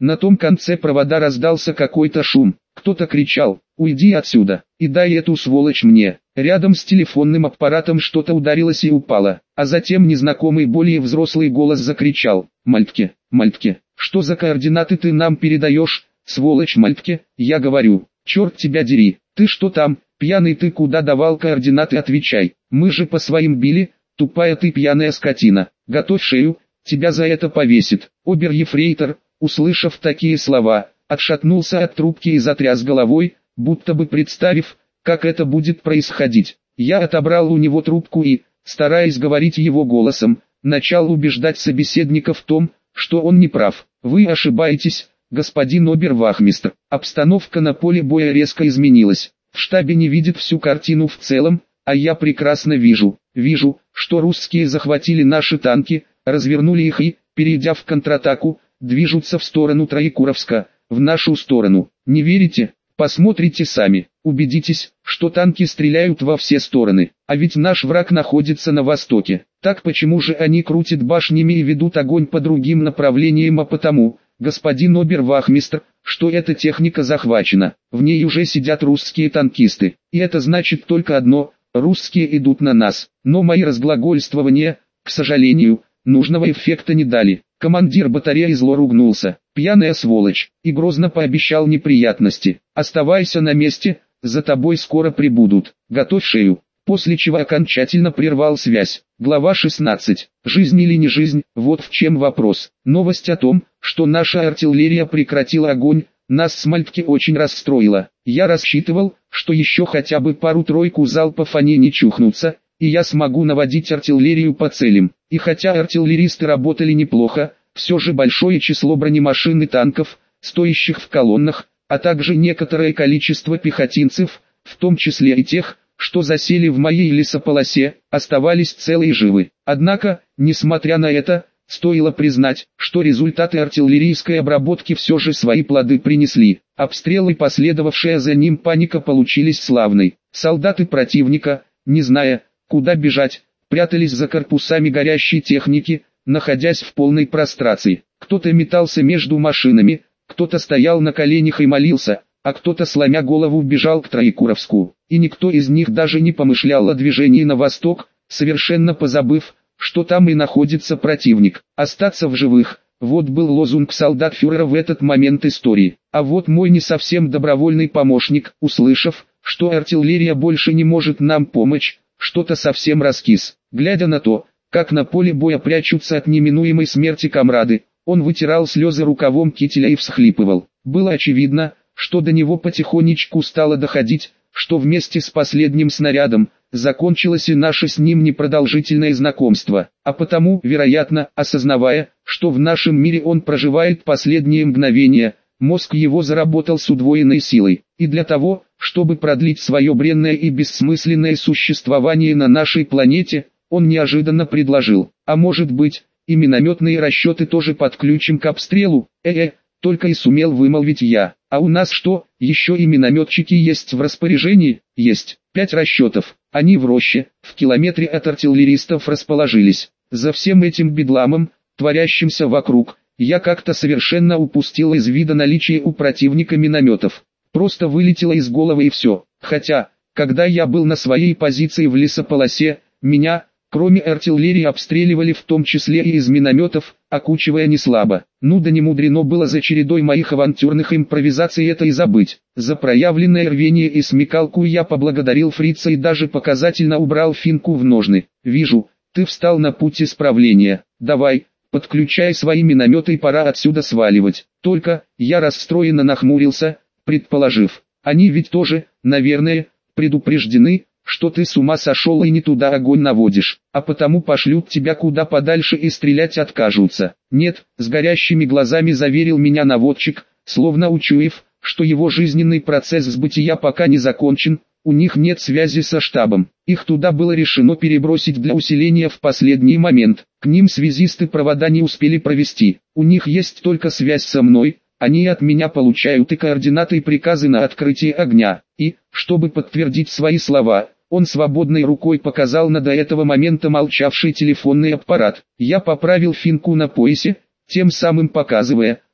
На том конце провода раздался какой-то шум. Кто-то кричал: «Уйди отсюда, и дай эту сволочь мне». Рядом с телефонным аппаратом что-то ударилось и упало, а затем незнакомый более взрослый голос закричал: «Мальтке, Мальтке, что за координаты ты нам передаешь, сволочь Мальтке, я говорю, черт тебя дери, ты что там, пьяный ты куда давал координаты, отвечай, мы же по своим били, тупая ты пьяная скотина, готовь шею, тебя за это повесит». Обер-ефрейтор, услышав такие слова, отшатнулся от трубки и затряс головой, будто бы представив, как это будет происходить. Я отобрал у него трубку и, стараясь говорить его голосом, начал убеждать собеседника в том, что он не прав. «Вы ошибаетесь, господин обервахмистр. Обстановка на поле боя резко изменилась. В штабе не видят всю картину в целом, а я прекрасно вижу. Вижу, что русские захватили наши танки, развернули их и, перейдя в контратаку, движутся в сторону Троекуровска, в нашу сторону. Не верите? Посмотрите сами, убедитесь, что танки стреляют во все стороны, а ведь наш враг находится на востоке. Так почему же они крутят башнями и ведут огонь по другим направлениям? А потому, господин обервахмистр, что эта техника захвачена, в ней уже сидят русские танкисты, и это значит только одно: русские идут на нас. Но мои разглагольствования, к сожалению, нужного эффекта не дали. Командир батареи зло ругнулся: «Пьяная сволочь», и грозно пообещал неприятности: «Оставайся на месте, за тобой скоро прибудут, готовь шею», после чего окончательно прервал связь. Глава шестнадцать. Жизнь или не жизнь, вот в чем вопрос. Новость о том, что наша артиллерия прекратила огонь, нас с Мальтки очень расстроила. Я рассчитывал, что еще хотя бы пару-тройку залпов они не чухнутся, и я смогу наводить артиллерию по целям. И хотя артиллеристы работали неплохо, все же большое число бронемашин и танков, стоящих в колоннах, а также некоторое количество пехотинцев, в том числе и тех, что засели в моей лесополосе, оставались целы и живы. Однако, несмотря на это, стоило признать, что результаты артиллерийской обработки все же свои плоды принесли. Обстрел и последовавшая за ним паника получились славной. Солдаты противника, не зная, куда бежать, прятались за корпусами горящей техники, находясь в полной прострации. Кто-то метался между машинами, кто-то стоял на коленях и молился, а кто-то, сломя голову, бежал к Троекуровску. И никто из них даже не помышлял о движении на восток, совершенно позабыв, что там и находится противник. Остаться в живых – вот был лозунг солдат фюрера в этот момент истории. А вот мой не совсем добровольный помощник, услышав, что артиллерия больше не может нам помочь, что-то совсем раскис. Глядя на то, как на поле боя прячутся от неминуемой смерти комрады, он вытирал слезы рукавом кителя и всхлипывал. Было очевидно, что до него потихонечку стало доходить, что вместе с последним снарядом закончилось и наше с ним непродолжительное знакомство, а потому, вероятно, осознавая, что в нашем мире он проживает последние мгновения, мозг его заработал с удвоенной силой, и для того, чтобы продлить свое бренное и бессмысленное существование на нашей планете, он неожиданно предложил: «А может быть, и минометные расчеты тоже подключим к обстрелу?» «Э-э», только и сумел вымолвить я. «А у нас что, еще и минометчики есть в распоряжении?» «Есть. Пять расчетов. Они в роще, в километре от артиллеристов расположились». За всем этим бедламом, творящимся вокруг, я как-то совершенно упустил из вида наличие у противника минометов. Просто вылетело из головы и все. Хотя, когда я был на своей позиции в лесополосе, меня, кроме артиллерии, обстреливали в том числе и из минометов, окучивая неслабо. Ну да не мудрено было за чередой моих авантюрных импровизаций это и забыть. За проявленное рвение и смекалку я поблагодарил фрица и даже показательно убрал финку в ножны. «Вижу, ты встал на путь исправления. Давай, подключай свои минометы и пора отсюда сваливать». Только, я расстроенно нахмурился, предположив: они ведь тоже, наверное, предупреждены, что ты с ума сошел и не туда огонь наводишь, а потому пошлют тебя куда подальше и стрелять откажутся. «Нет», с горящими глазами заверил меня наводчик, словно учуяв, что его жизненный процесс сбытия пока не закончен, у них нет связи со штабом. Их туда было решено перебросить для усиления в последний момент. К ним связисты провода не успели провести. У них есть только связь со мной. Они от меня получают и координаты и приказы на открытие огня. И, чтобы подтвердить свои слова, он свободной рукой показал на до этого момента молчавший телефонный аппарат. Я поправил финку на поясе, тем самым показывая,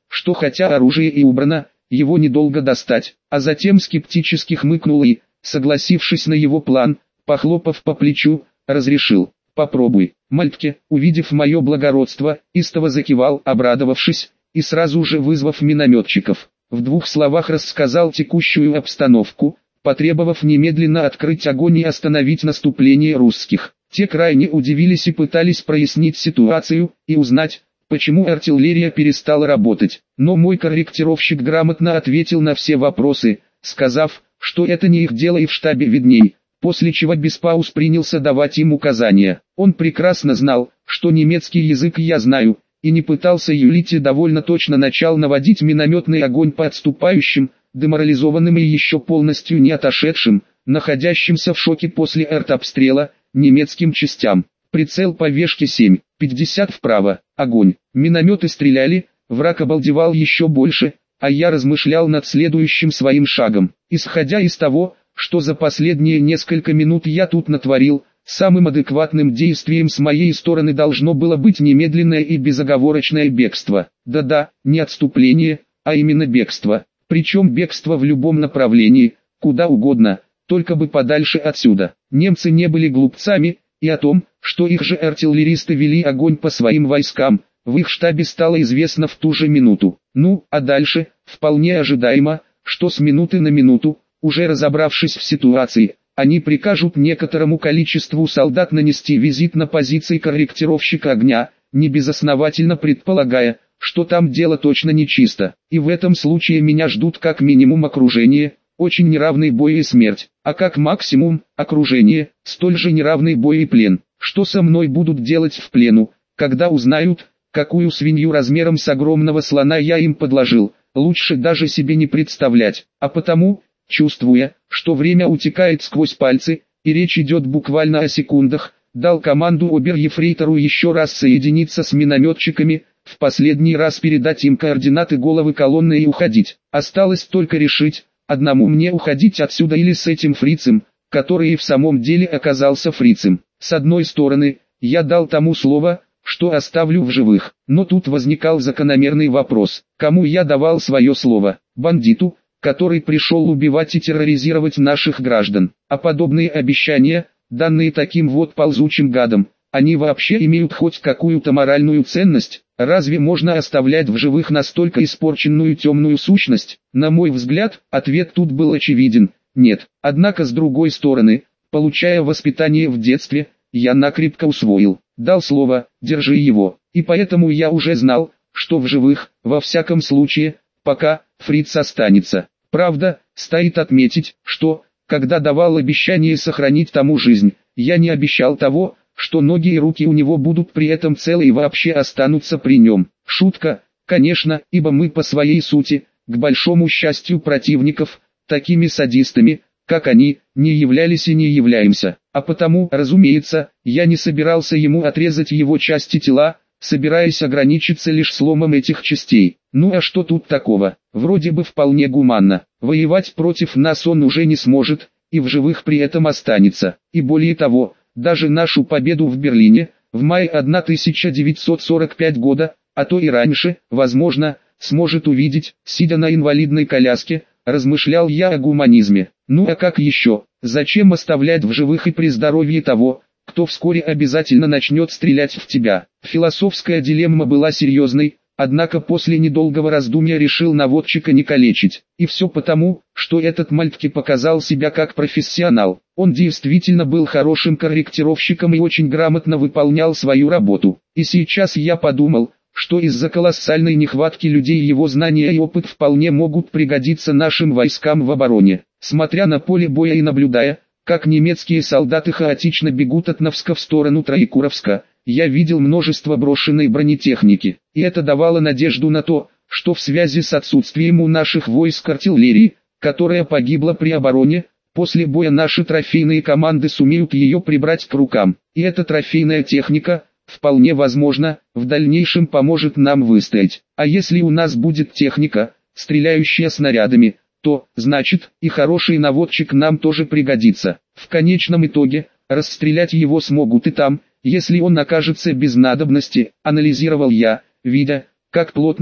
что хотя оружие и убрано, его недолго достать, а затем скептически хмыкнул и, согласившись на его план, похлопав по плечу, разрешил: «Попробуй». Мальтке, увидев мое благородство, истово закивал, обрадовавшись, и сразу же вызвав минометчиков, в двух словах рассказал текущую обстановку, потребовав немедленно открыть огонь и остановить наступление русских. Те крайне удивились и пытались прояснить ситуацию и узнать, почему артиллерия перестала работать. Но мой корректировщик грамотно ответил на все вопросы, сказав, что это не их дело и в штабе видней, после чего без пауз принялся давать им указания. Он прекрасно знал, что немецкий язык я знаю, и не пытался юлить и довольно точно начал наводить минометный огонь по отступающим, деморализованным и еще полностью не отошедшим, находящимся в шоке после артобстрела, немецким частям. Прицел по вешке семь пятьдесят вправо, огонь. Минометы стреляли, враг обалдевал еще больше, а я размышлял над следующим своим шагом. Исходя из того, что за последние несколько минут я тут натворил, самым адекватным действием с моей стороны должно было быть немедленное и безоговорочное бегство. Да-да, не отступление, а именно бегство. Причем бегство в любом направлении, куда угодно, только бы подальше отсюда. Немцы не были глупцами, и о том, что их же артиллеристы вели огонь по своим войскам, в их штабе стало известно в ту же минуту. Ну, а дальше, вполне ожидаемо, что с минуты на минуту, уже разобравшись в ситуации, они прикажут некоторому количеству солдат нанести визит на позиции корректировщика огня, небезосновательно предполагая, что там дело точно нечисто. И в этом случае меня ждут как минимум окружение, очень неравный бой и смерть, а как максимум, окружение, столь же неравный бой и плен. Что со мной будут делать в плену, когда узнают, какую свинью размером с огромного слона я им подложил, лучше даже себе не представлять. А потому, чувствуя, что время утекает сквозь пальцы, и речь идет буквально о секундах, дал команду обер-ефрейтору еще раз соединиться с минометчиками, в последний раз передать им координаты головы колонны и уходить. Осталось только решить, одному мне уходить отсюда или с этим фрицем, который и в самом деле оказался фрицем. С одной стороны, я дал тому слово, что оставлю в живых, но тут возникал закономерный вопрос: кому я давал свое слово? Бандиту, который пришел убивать и терроризировать наших граждан. А подобные обещания, данные таким вот ползучим гадам, они вообще имеют хоть какую-то моральную ценность? Разве можно оставлять в живых настолько испорченную темную сущность? На мой взгляд, ответ тут был очевиден: нет. Однако с другой стороны, получая воспитание в детстве, я накрепко усвоил: дал слово, держи его. И поэтому я уже знал, что в живых, во всяком случае, пока фриц останется. Правда, стоит отметить, что, когда давал обещание сохранить тому жизнь, я не обещал того, что ноги и руки у него будут при этом целы и вообще останутся при нем. Шутка, конечно, ибо мы по своей сути, к большому счастью противников, такими садистами, как они, не являлись и не являемся. А потому, разумеется, я не собирался ему отрезать его части тела, собираясь ограничиться лишь сломом этих частей. Ну а что тут такого? Вроде бы вполне гуманно. Воевать против нас он уже не сможет, и в живых при этом останется. И более того, даже нашу победу в Берлине, в мае тысяча девятьсот сорок пятого года, а то и раньше, возможно, сможет увидеть, сидя на инвалидной коляске, размышлял я о гуманизме. Ну а как еще? Зачем оставлять в живых и при здоровье того, кто вскоре обязательно начнет стрелять в тебя? Философская дилемма была серьезной, однако после недолгого раздумья решил наводчика не калечить. И все потому, что этот Мальтке показал себя как профессионал. Он действительно был хорошим корректировщиком и очень грамотно выполнял свою работу. И сейчас я подумал, что из-за колоссальной нехватки людей его знания и опыт вполне могут пригодиться нашим войскам в обороне. Смотря на поле боя и наблюдая, как немецкие солдаты хаотично бегут от Новска в сторону Троекуровска, я видел множество брошенной бронетехники. И это давало надежду на то, что в связи с отсутствием у наших войск артиллерии, которая погибла при обороне, после боя наши трофейные команды сумеют ее прибрать к рукам. И эта трофейная техника, вполне возможно, в дальнейшем поможет нам выстоять. А если у нас будет техника, стреляющая снарядами, то, значит, и хороший наводчик нам тоже пригодится. В конечном итоге, расстрелять его смогут и там, если он окажется без надобности, анализировал я, видя, как плотно,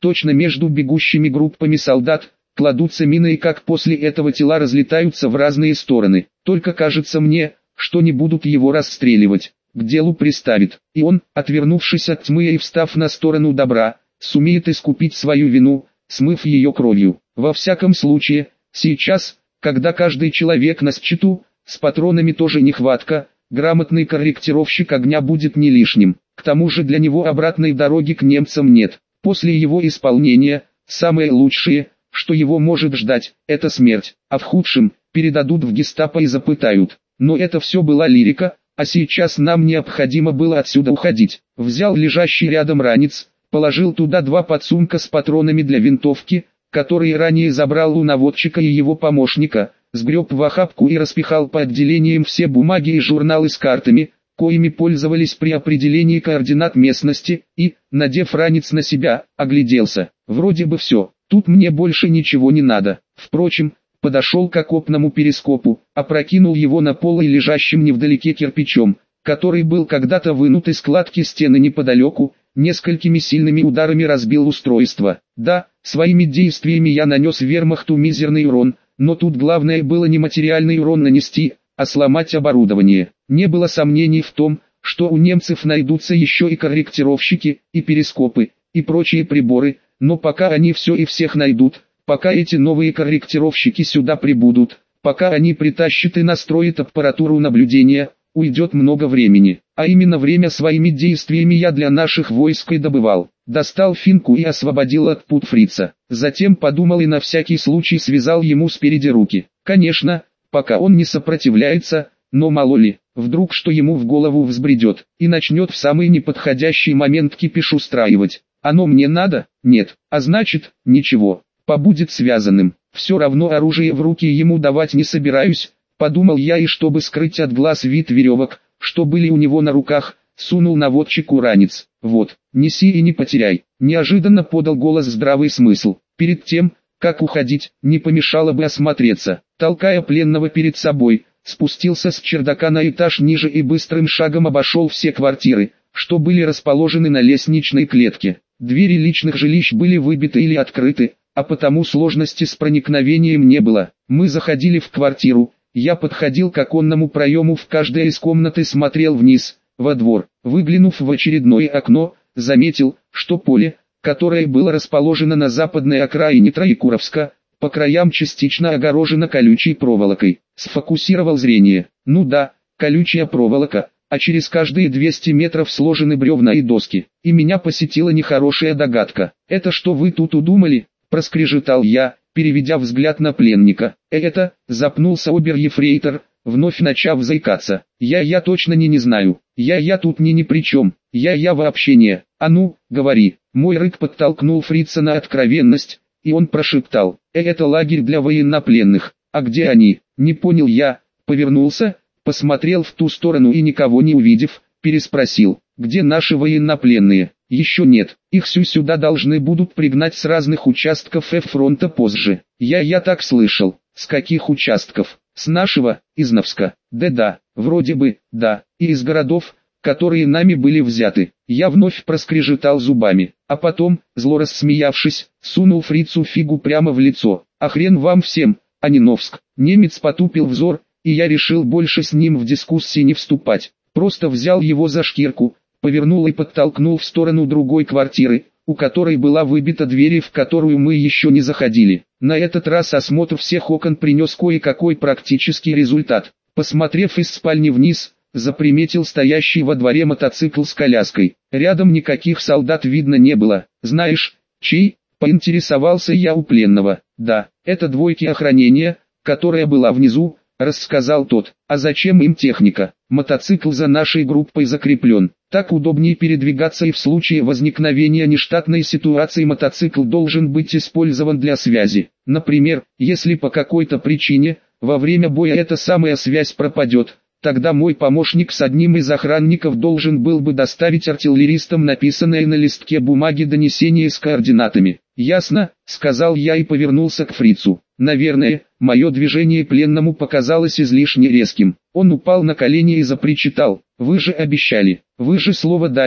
точно между бегущими группами солдат, кладутся мины и как после этого тела разлетаются в разные стороны. Только кажется мне, что не будут его расстреливать, к делу приставит. И он, отвернувшись от тьмы и встав на сторону добра, сумеет искупить свою вину, смыв ее кровью. Во всяком случае, сейчас, когда каждый человек на счету, с патронами тоже нехватка, грамотный корректировщик огня будет не лишним. К тому же для него обратной дороги к немцам нет. После его исполнения, самое лучшее, что его может ждать, это смерть, а в худшем, передадут в гестапо и запытают. Но это все была лирика, а сейчас нам необходимо было отсюда уходить. Взял лежащий рядом ранец, положил туда два подсумка с патронами для винтовки, которые ранее забрал у наводчика и его помощника, сгреб в охапку и распихал по отделениям все бумаги и журналы с картами, коими пользовались при определении координат местности, и, надев ранец на себя, огляделся. Вроде бы все, тут мне больше ничего не надо. Впрочем, подошел к окопному перископу, опрокинул его на пол и лежащим невдалеке кирпичом, который был когда-то вынут из складки стены неподалеку, несколькими сильными ударами разбил устройство. Да, своими действиями я нанес вермахту мизерный урон, но тут главное было не материальный урон нанести, а сломать оборудование. Не было сомнений в том, что у немцев найдутся еще и корректировщики, и перископы, и прочие приборы, но пока они все и всех найдут, пока эти новые корректировщики сюда прибудут, пока они притащат и настроят аппаратуру наблюдения, уйдет много времени. А именно время своими действиями я для наших войск и добывал. Достал финку и освободил от пут фрица. Затем подумал и на всякий случай связал ему спереди руки. Конечно, пока он не сопротивляется, но мало ли, вдруг что ему в голову взбредет, и начнет в самый неподходящий момент кипиш устраивать. Оно мне надо? Нет. А значит, ничего. Побудет связанным. Все равно оружие в руки ему давать не собираюсь, подумал я, и чтобы скрыть от глаз вид веревок, что были у него на руках, сунул наводчику ранец. Вот, неси и не потеряй. Неожиданно подал голос здравый смысл. Перед тем, как уходить, не помешало бы осмотреться. Толкая пленного перед собой, спустился с чердака на этаж ниже и быстрым шагом обошел все квартиры, что были расположены на лестничной клетке. Двери личных жилищ были выбиты или открыты, а потому сложности с проникновением не было. Мы заходили в квартиру, я подходил к оконному проему в каждой из комнат и смотрел вниз, во двор. Выглянув в очередное окно, заметил, что поле, которое было расположено на западной окраине Троекуровска, по краям частично огорожено колючей проволокой. Сфокусировал зрение. Ну да, колючая проволока, а через каждые двести метров сложены бревна и доски. И меня посетила нехорошая догадка. «Это что вы тут удумали?» – проскрежетал я, переведя взгляд на пленника. «Это», – запнулся обер-ефрейтор, вновь начав заикаться. «Я-я точно не не знаю. Я-я тут ни ни при чем. Я-я вообще не. А ну, говори». Мой рык подтолкнул фрица на откровенность, и он прошептал: «Э, это лагерь для военнопленных. А где они?» Не понял я, повернулся, посмотрел в ту сторону и никого не увидев, переспросил: «Где наши военнопленные?» «Еще нет. Их всю сюда должны будут пригнать с разных участков Ф-фронта позже». «Я-я так слышал. С каких участков?» «С нашего, Изновска». «Да-да, вроде бы, да, и из городов, которые нами были взяты». Я вновь проскрежетал зубами, а потом, зло рассмеявшись, сунул фрицу фигу прямо в лицо. «А хрен вам всем, Аниновск». Немец потупил взор, и я решил больше с ним в дискуссии не вступать. Просто взял его за шкирку, повернул и подтолкнул в сторону другой квартиры, у которой была выбита дверь и в которую мы еще не заходили. На этот раз осмотр всех окон принес кое-какой практический результат. Посмотрев из спальни вниз, заприметил стоящий во дворе мотоцикл с коляской. Рядом никаких солдат видно не было. «Знаешь, чей?» – поинтересовался я у пленного. «Да, это двойки охранения, которая была внизу», – рассказал тот. «А зачем им техника? Мотоцикл за нашей группой закреплен. Так удобнее передвигаться, и в случае возникновения нештатной ситуации мотоцикл должен быть использован для связи. Например, если по какой-то причине, во время боя эта самая связь пропадет, тогда мой помощник с одним из охранников должен был бы доставить артиллеристам написанное на листке бумаги донесение с координатами». «Ясно», — сказал я и повернулся к фрицу. Наверное, мое движение пленному показалось излишне резким. Он упал на колени и запричитал: «Вы же обещали, вы же слово дали,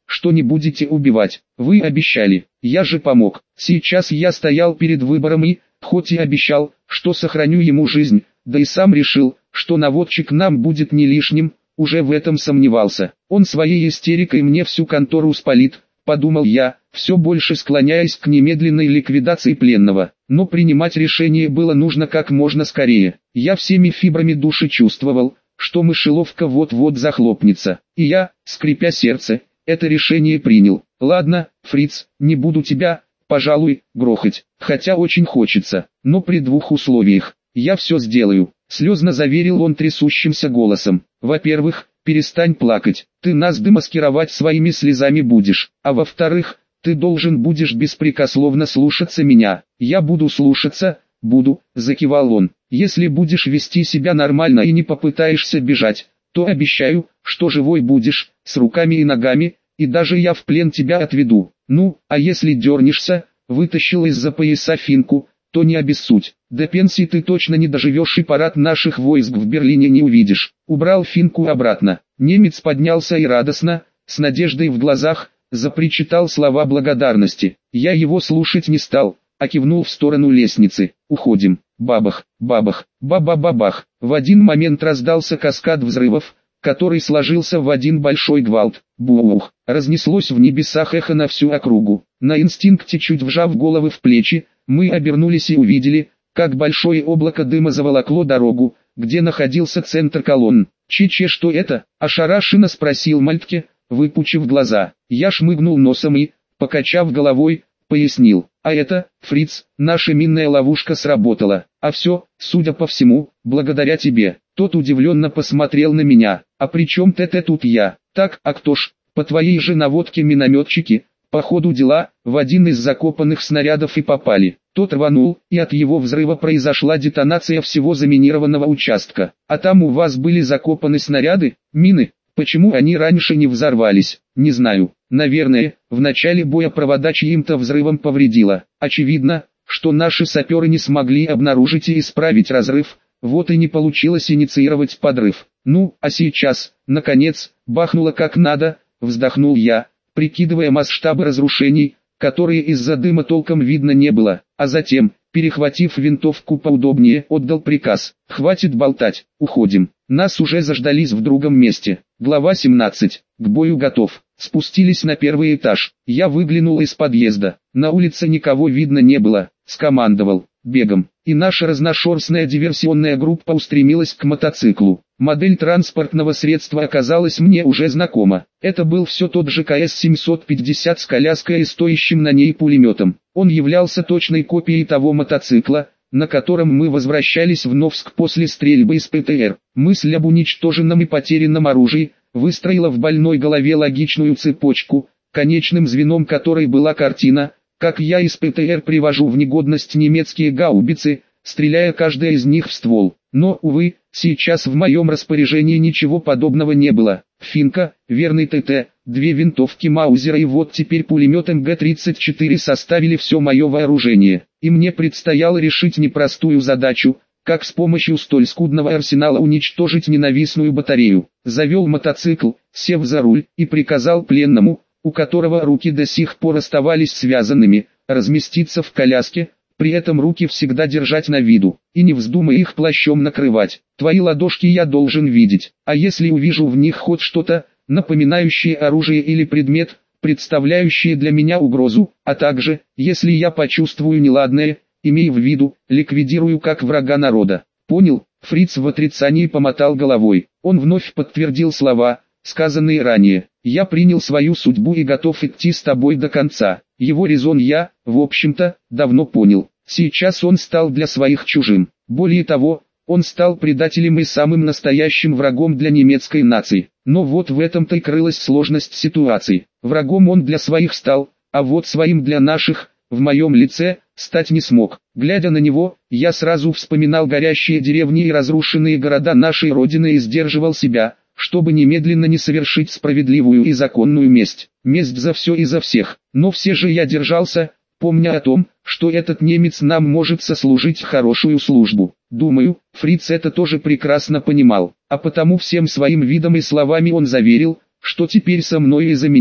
что не будете убивать. Вы обещали, я же помог. Сейчас я стоял перед выбором и, хоть и обещал, что сохраню ему жизнь, да и сам решил, что наводчик нам будет не лишним, уже в этом сомневался. Он своей истерикой мне всю контору спалит, подумал я, все больше склоняясь к немедленной ликвидации пленного. Но принимать решение было нужно как можно скорее. Я всеми фибрами души чувствовал, что мышеловка вот-вот захлопнется. И я, скрипя сердце, это решение принял. Ладно, Фриц, не буду тебя, пожалуй, грохать, хотя очень хочется, но при двух условиях. Я все сделаю, слезно заверил он трясущимся голосом. Во-первых, перестань плакать, ты нас демаскировать своими слезами будешь, а во-вторых, ты должен будешь беспрекословно слушаться меня. Я буду слушаться, буду, закивал он. Если будешь вести себя нормально и не попытаешься бежать, то обещаю, что живой будешь, с руками и ногами, и даже я в плен тебя отведу. Ну, а если дернешься, вытащил из-за пояса финку, то не обессудь. До пенсии ты точно не доживешь и парад наших войск в Берлине не увидишь. Убрал финку обратно. Немец поднялся и радостно, с надеждой в глазах, запричитал слова благодарности. Я его слушать не стал, а кивнул в сторону лестницы. Уходим. Бабах, бабах, ба-ба-бабах. В один момент раздался каскад взрывов, который сложился в один большой гвалт. Бух! Разнеслось в небесах эхо на всю округу. На инстинкте, чуть вжав головы в плечи, мы обернулись и увидели, как большое облако дыма заволокло дорогу, где находился центр колонн. «Че-че, что это?» – ошарашенно спросил Мальтке, выпучив глаза. Я шмыгнул носом и, покачав головой, пояснил. «А это, Фриц, наша минная ловушка сработала. А все, судя по всему, благодаря тебе». Тот удивленно посмотрел на меня. «А при чем ты-то тут я? Так, а кто ж? По твоей же наводке минометчики, по ходу дела, в один из закопанных снарядов и попали». Тот рванул, и от его взрыва произошла детонация всего заминированного участка. «А там у вас были закопаны снаряды, мины? Почему они раньше не взорвались? Не знаю. Наверное, в начале боя провода чьим-то взрывом повредило. Очевидно, что наши саперы не смогли обнаружить и исправить разрыв, вот и не получилось инициировать подрыв. Ну, а сейчас, наконец, бахнуло как надо», вздохнул я, прикидывая масштабы разрушений, которые из-за дыма толком видно не было, а затем, перехватив винтовку поудобнее, отдал приказ. «Хватит болтать, уходим. Нас уже заждались в другом месте». Глава семнадцать. К бою готов. Спустились на первый этаж. Я выглянул из подъезда. На улице никого видно не было. Скомандовал. Бегом. И наша разношерстная диверсионная группа устремилась к мотоциклу. Модель транспортного средства оказалась мне уже знакома. Это был все тот же ка эс семьсот пятьдесят с коляской и стоящим на ней пулеметом. Он являлся точной копией того мотоцикла, на котором мы возвращались в Новск после стрельбы из пэ тэ эр. Мысль об уничтоженном и потерянном оружии выстроила в больной голове логичную цепочку, конечным звеном которой была картина, как я из пэ тэ эр привожу в негодность немецкие гаубицы, стреляя каждая из них в ствол. Но, увы, сейчас в моем распоряжении ничего подобного не было. Финка, верный тэ тэ, две винтовки Маузера и вот теперь пулемет эм гэ тридцать четыре составили все мое вооружение. И мне предстояло решить непростую задачу, как с помощью столь скудного арсенала уничтожить ненавистную батарею. Завел мотоцикл, сев за руль, и приказал пленному, у которого руки до сих пор оставались связанными, разместиться в коляске, при этом руки всегда держать на виду, и не вздумай их плащом накрывать. Твои ладошки я должен видеть, а если увижу в них хоть что-то, напоминающее оружие или предмет, представляющие для меня угрозу, а также, если я почувствую неладное, имей в виду, ликвидирую как врага народа. Понял? Фриц в отрицании помотал головой. Он вновь подтвердил слова, сказанные ранее. Я принял свою судьбу и готов идти с тобой до конца. Его резон я, в общем-то, давно понял. Сейчас он стал для своих чужим. Более того, он стал предателем и самым настоящим врагом для немецкой нации. Но вот в этом-то и крылась сложность ситуации. Врагом он для своих стал, а вот своим для наших, в моем лице, стать не смог. Глядя на него, я сразу вспоминал горящие деревни и разрушенные города нашей Родины и сдерживал себя, чтобы немедленно не совершить справедливую и законную месть. Месть за все и за всех. Но все же я держался, помня о том, что этот немец нам может сослужить хорошую службу. Думаю, Фриц это тоже прекрасно понимал, а потому всем своим видом и словами он заверил, что теперь со мной и за меня.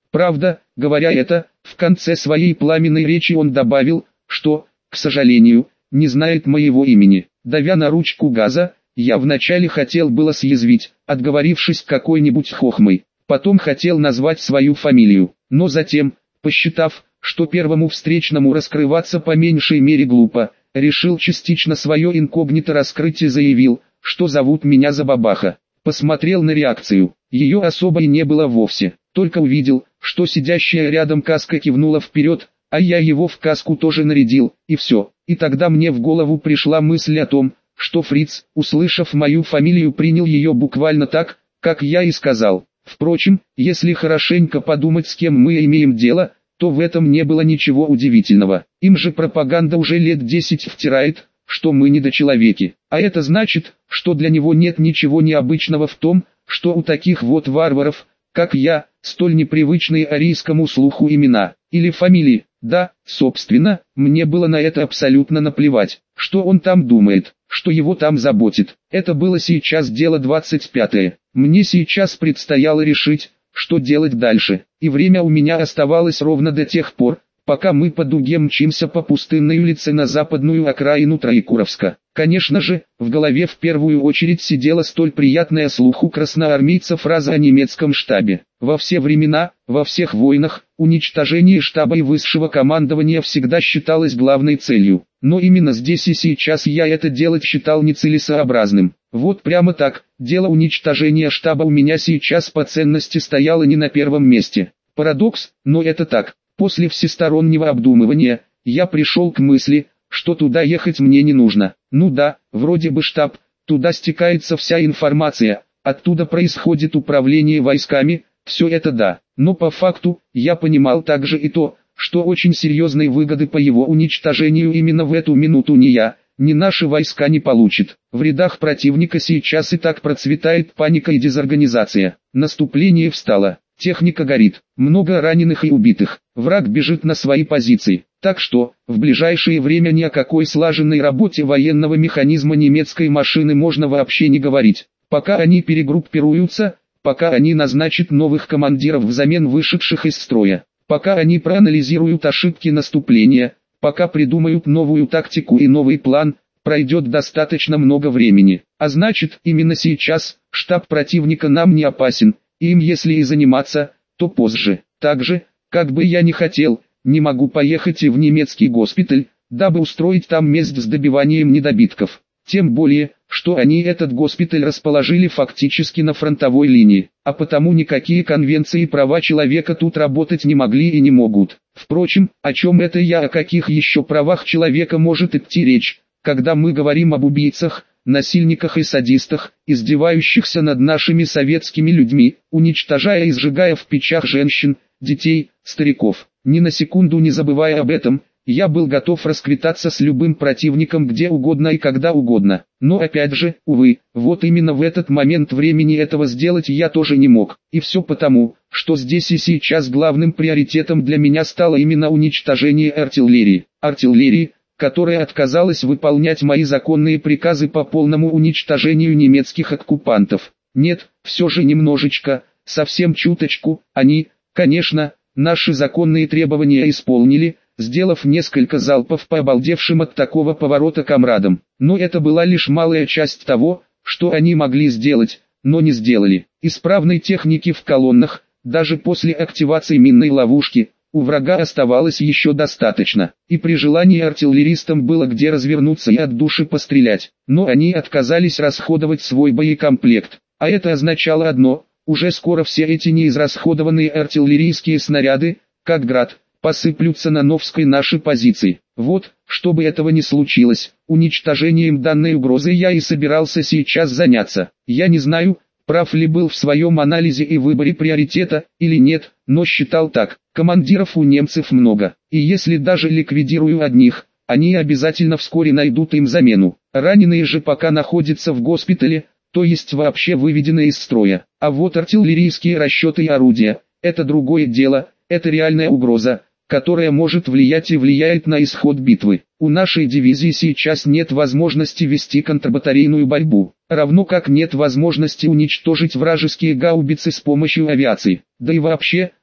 Правда, говоря это, в конце своей пламенной речи он добавил, что, к сожалению, не знает моего имени. Давя на ручку газа, я вначале хотел было съязвить, отговорившись какой-нибудь хохмой. Потом хотел назвать свою фамилию, но затем, посчитав, что первому встречному раскрываться по меньшей мере глупо, решил частично свое инкогнито раскрыть и заявил, что зовут меня Забабаха. Посмотрел на реакцию, ее особо и не было вовсе, только увидел, что сидящая рядом каска кивнула вперед, а я его в каску тоже нарядил, и все. И тогда мне в голову пришла мысль о том, что фриц, услышав мою фамилию, принял ее буквально так, как я и сказал. Впрочем, если хорошенько подумать, с кем мы имеем дело, то в этом не было ничего удивительного. Им же пропаганда уже лет десять втирает, что мы недочеловеки. А это значит, что для него нет ничего необычного в том, что у таких вот варваров, как я, столь непривычные арийскому слуху имена, или фамилии. Да, собственно, мне было на это абсолютно наплевать, что он там думает, что его там заботит. Это было сейчас дело двадцать пятое. Мне сейчас предстояло решить, что делать дальше, и время у меня оставалось ровно до тех пор, пока мы по дуге мчимся по пустынной улице на западную окраину Троекуровска. Конечно же, в голове в первую очередь сидела столь приятная слуху красноармейца фраза о немецком штабе. Во все времена, во всех войнах, уничтожение штаба и высшего командования всегда считалось главной целью. Но именно здесь и сейчас я это делать считал нецелесообразным. Вот прямо так, дело уничтожения штаба у меня сейчас по ценности стояло не на первом месте. Парадокс, но это так. После всестороннего обдумывания, я пришел к мысли, что туда ехать мне не нужно. Ну да, вроде бы штаб, туда стекается вся информация, оттуда происходит управление войсками, все это да. Но по факту, я понимал также и то, что очень серьезной выгоды по его уничтожению именно в эту минуту ни я, ни наши войска не получат. В рядах противника сейчас и так процветает паника и дезорганизация. Наступление встало. Техника горит, много раненых и убитых, враг бежит на свои позиции, так что, в ближайшее время ни о какой слаженной работе военного механизма немецкой машины можно вообще не говорить. Пока они перегруппируются, пока они назначат новых командиров взамен вышедших из строя, пока они проанализируют ошибки наступления, пока придумают новую тактику и новый план, пройдет достаточно много времени. А значит, именно сейчас, штаб противника нам не опасен. Им если и заниматься, то позже. Так же, как бы я ни хотел, не могу поехать и в немецкий госпиталь, дабы устроить там месть с добиванием недобитков. Тем более, что они этот госпиталь расположили фактически на фронтовой линии, а потому никакие конвенции права человека тут работать не могли и не могут. Впрочем, о чем это я, о каких еще правах человека может идти речь, когда мы говорим об убийцах, насильниках и садистах, издевающихся над нашими советскими людьми, уничтожая и сжигая в печах женщин, детей, стариков. Ни на секунду не забывая об этом, я был готов расквитаться с любым противником где угодно и когда угодно. Но опять же, увы, вот именно в этот момент времени этого сделать я тоже не мог. И все потому, что здесь и сейчас главным приоритетом для меня стало именно уничтожение артиллерии. Артиллерии, которая отказалась выполнять мои законные приказы по полному уничтожению немецких оккупантов. Нет, все же немножечко, совсем чуточку, они, конечно, наши законные требования исполнили, сделав несколько залпов по обалдевшим от такого поворота комрадам. Но это была лишь малая часть того, что они могли сделать, но не сделали. Исправной техники в колоннах, даже после активации минной ловушки, у врага оставалось еще достаточно, и при желании артиллеристам было где развернуться и от души пострелять, но они отказались расходовать свой боекомплект, а это означало одно, уже скоро все эти неизрасходованные артиллерийские снаряды, как град, посыплются на Новской наши позиции. Вот, чтобы этого не случилось, уничтожением данной угрозы я и собирался сейчас заняться. Я не знаю, прав ли был в своем анализе и выборе приоритета, или нет, но считал так. Командиров у немцев много, и если даже ликвидирую одних, они обязательно вскоре найдут им замену. Раненые же пока находятся в госпитале, то есть вообще выведены из строя. А вот артиллерийские расчеты и орудия, это другое дело, это реальная угроза, которая может влиять и влияет на исход битвы. У нашей дивизии сейчас нет возможности вести контрбатарейную борьбу, равно как нет возможности уничтожить вражеские гаубицы с помощью авиации. Да и вообще,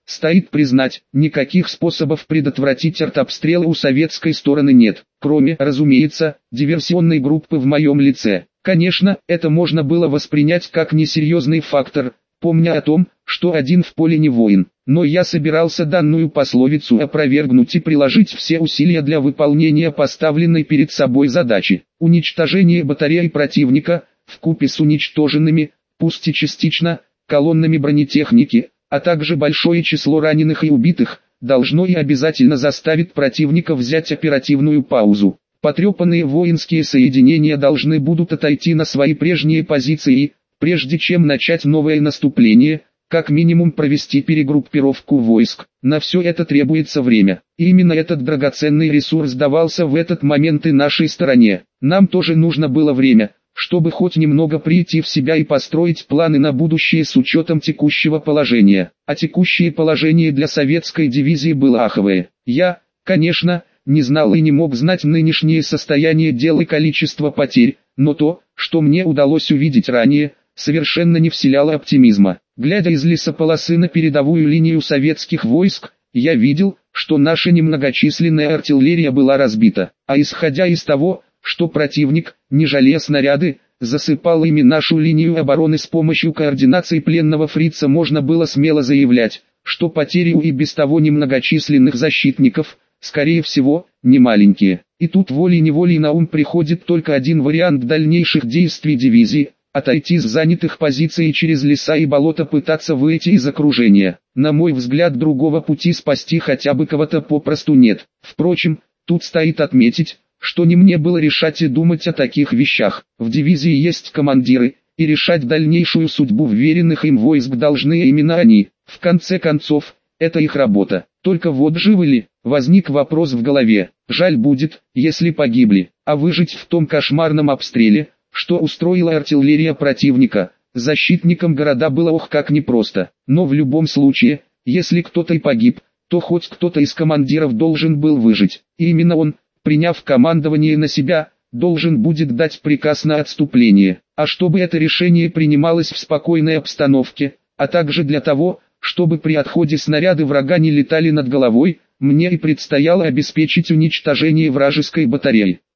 Стоит признать, никаких способов предотвратить артобстрелы у советской стороны нет, кроме, разумеется, диверсионной группы в моем лице. Конечно, это можно было воспринять как несерьезный фактор, помня о том, что один в поле не воин. Но я собирался данную пословицу опровергнуть и приложить все усилия для выполнения поставленной перед собой задачи. Уничтожение батареи противника, вкупе с уничтоженными, пусть и частично, колоннами бронетехники, а также большое число раненых и убитых, должно и обязательно заставит противника взять оперативную паузу. Потрепанные воинские соединения должны будут отойти на свои прежние позиции, прежде чем начать новое наступление, как минимум провести перегруппировку войск. На все это требуется время. И именно этот драгоценный ресурс давался в этот момент и нашей стороне. Нам тоже нужно было время, чтобы хоть немного прийти в себя и построить планы на будущее с учетом текущего положения. А текущее положение для советской дивизии было аховое. Я, конечно, не знал и не мог знать нынешнее состояние дел и количество потерь, но то, что мне удалось увидеть ранее, совершенно не вселяло оптимизма. Глядя из лесополосы на передовую линию советских войск, я видел, что наша немногочисленная артиллерия была разбита, а исходя из того, что противник, не жалея снаряды, засыпал ими нашу линию обороны с помощью координации пленного фрица, можно было смело заявлять, что потери у и без того немногочисленных защитников, скорее всего, не маленькие. И тут волей-неволей на ум приходит только один вариант дальнейших действий дивизии – отойти с занятых позиций и через леса и болота пытаться выйти из окружения. На мой взгляд, другого пути спасти хотя бы кого-то попросту нет. Впрочем, тут стоит отметить, что не мне было решать и думать о таких вещах. В дивизии есть командиры, и решать дальнейшую судьбу вверенных им войск должны именно они. В конце концов, это их работа. Только вот живы ли? Возник вопрос в голове. Жаль будет, если погибли, а выжить в том кошмарном обстреле, что устроила артиллерия противника, защитникам города было ох как непросто. Но в любом случае, если кто-то и погиб, то хоть кто-то из командиров должен был выжить. И именно он, приняв командование на себя, должен будет дать приказ на отступление. А чтобы это решение принималось в спокойной обстановке, а также для того, чтобы при отходе снаряды врага не летали над головой, мне и предстояло обеспечить уничтожение вражеской батареи.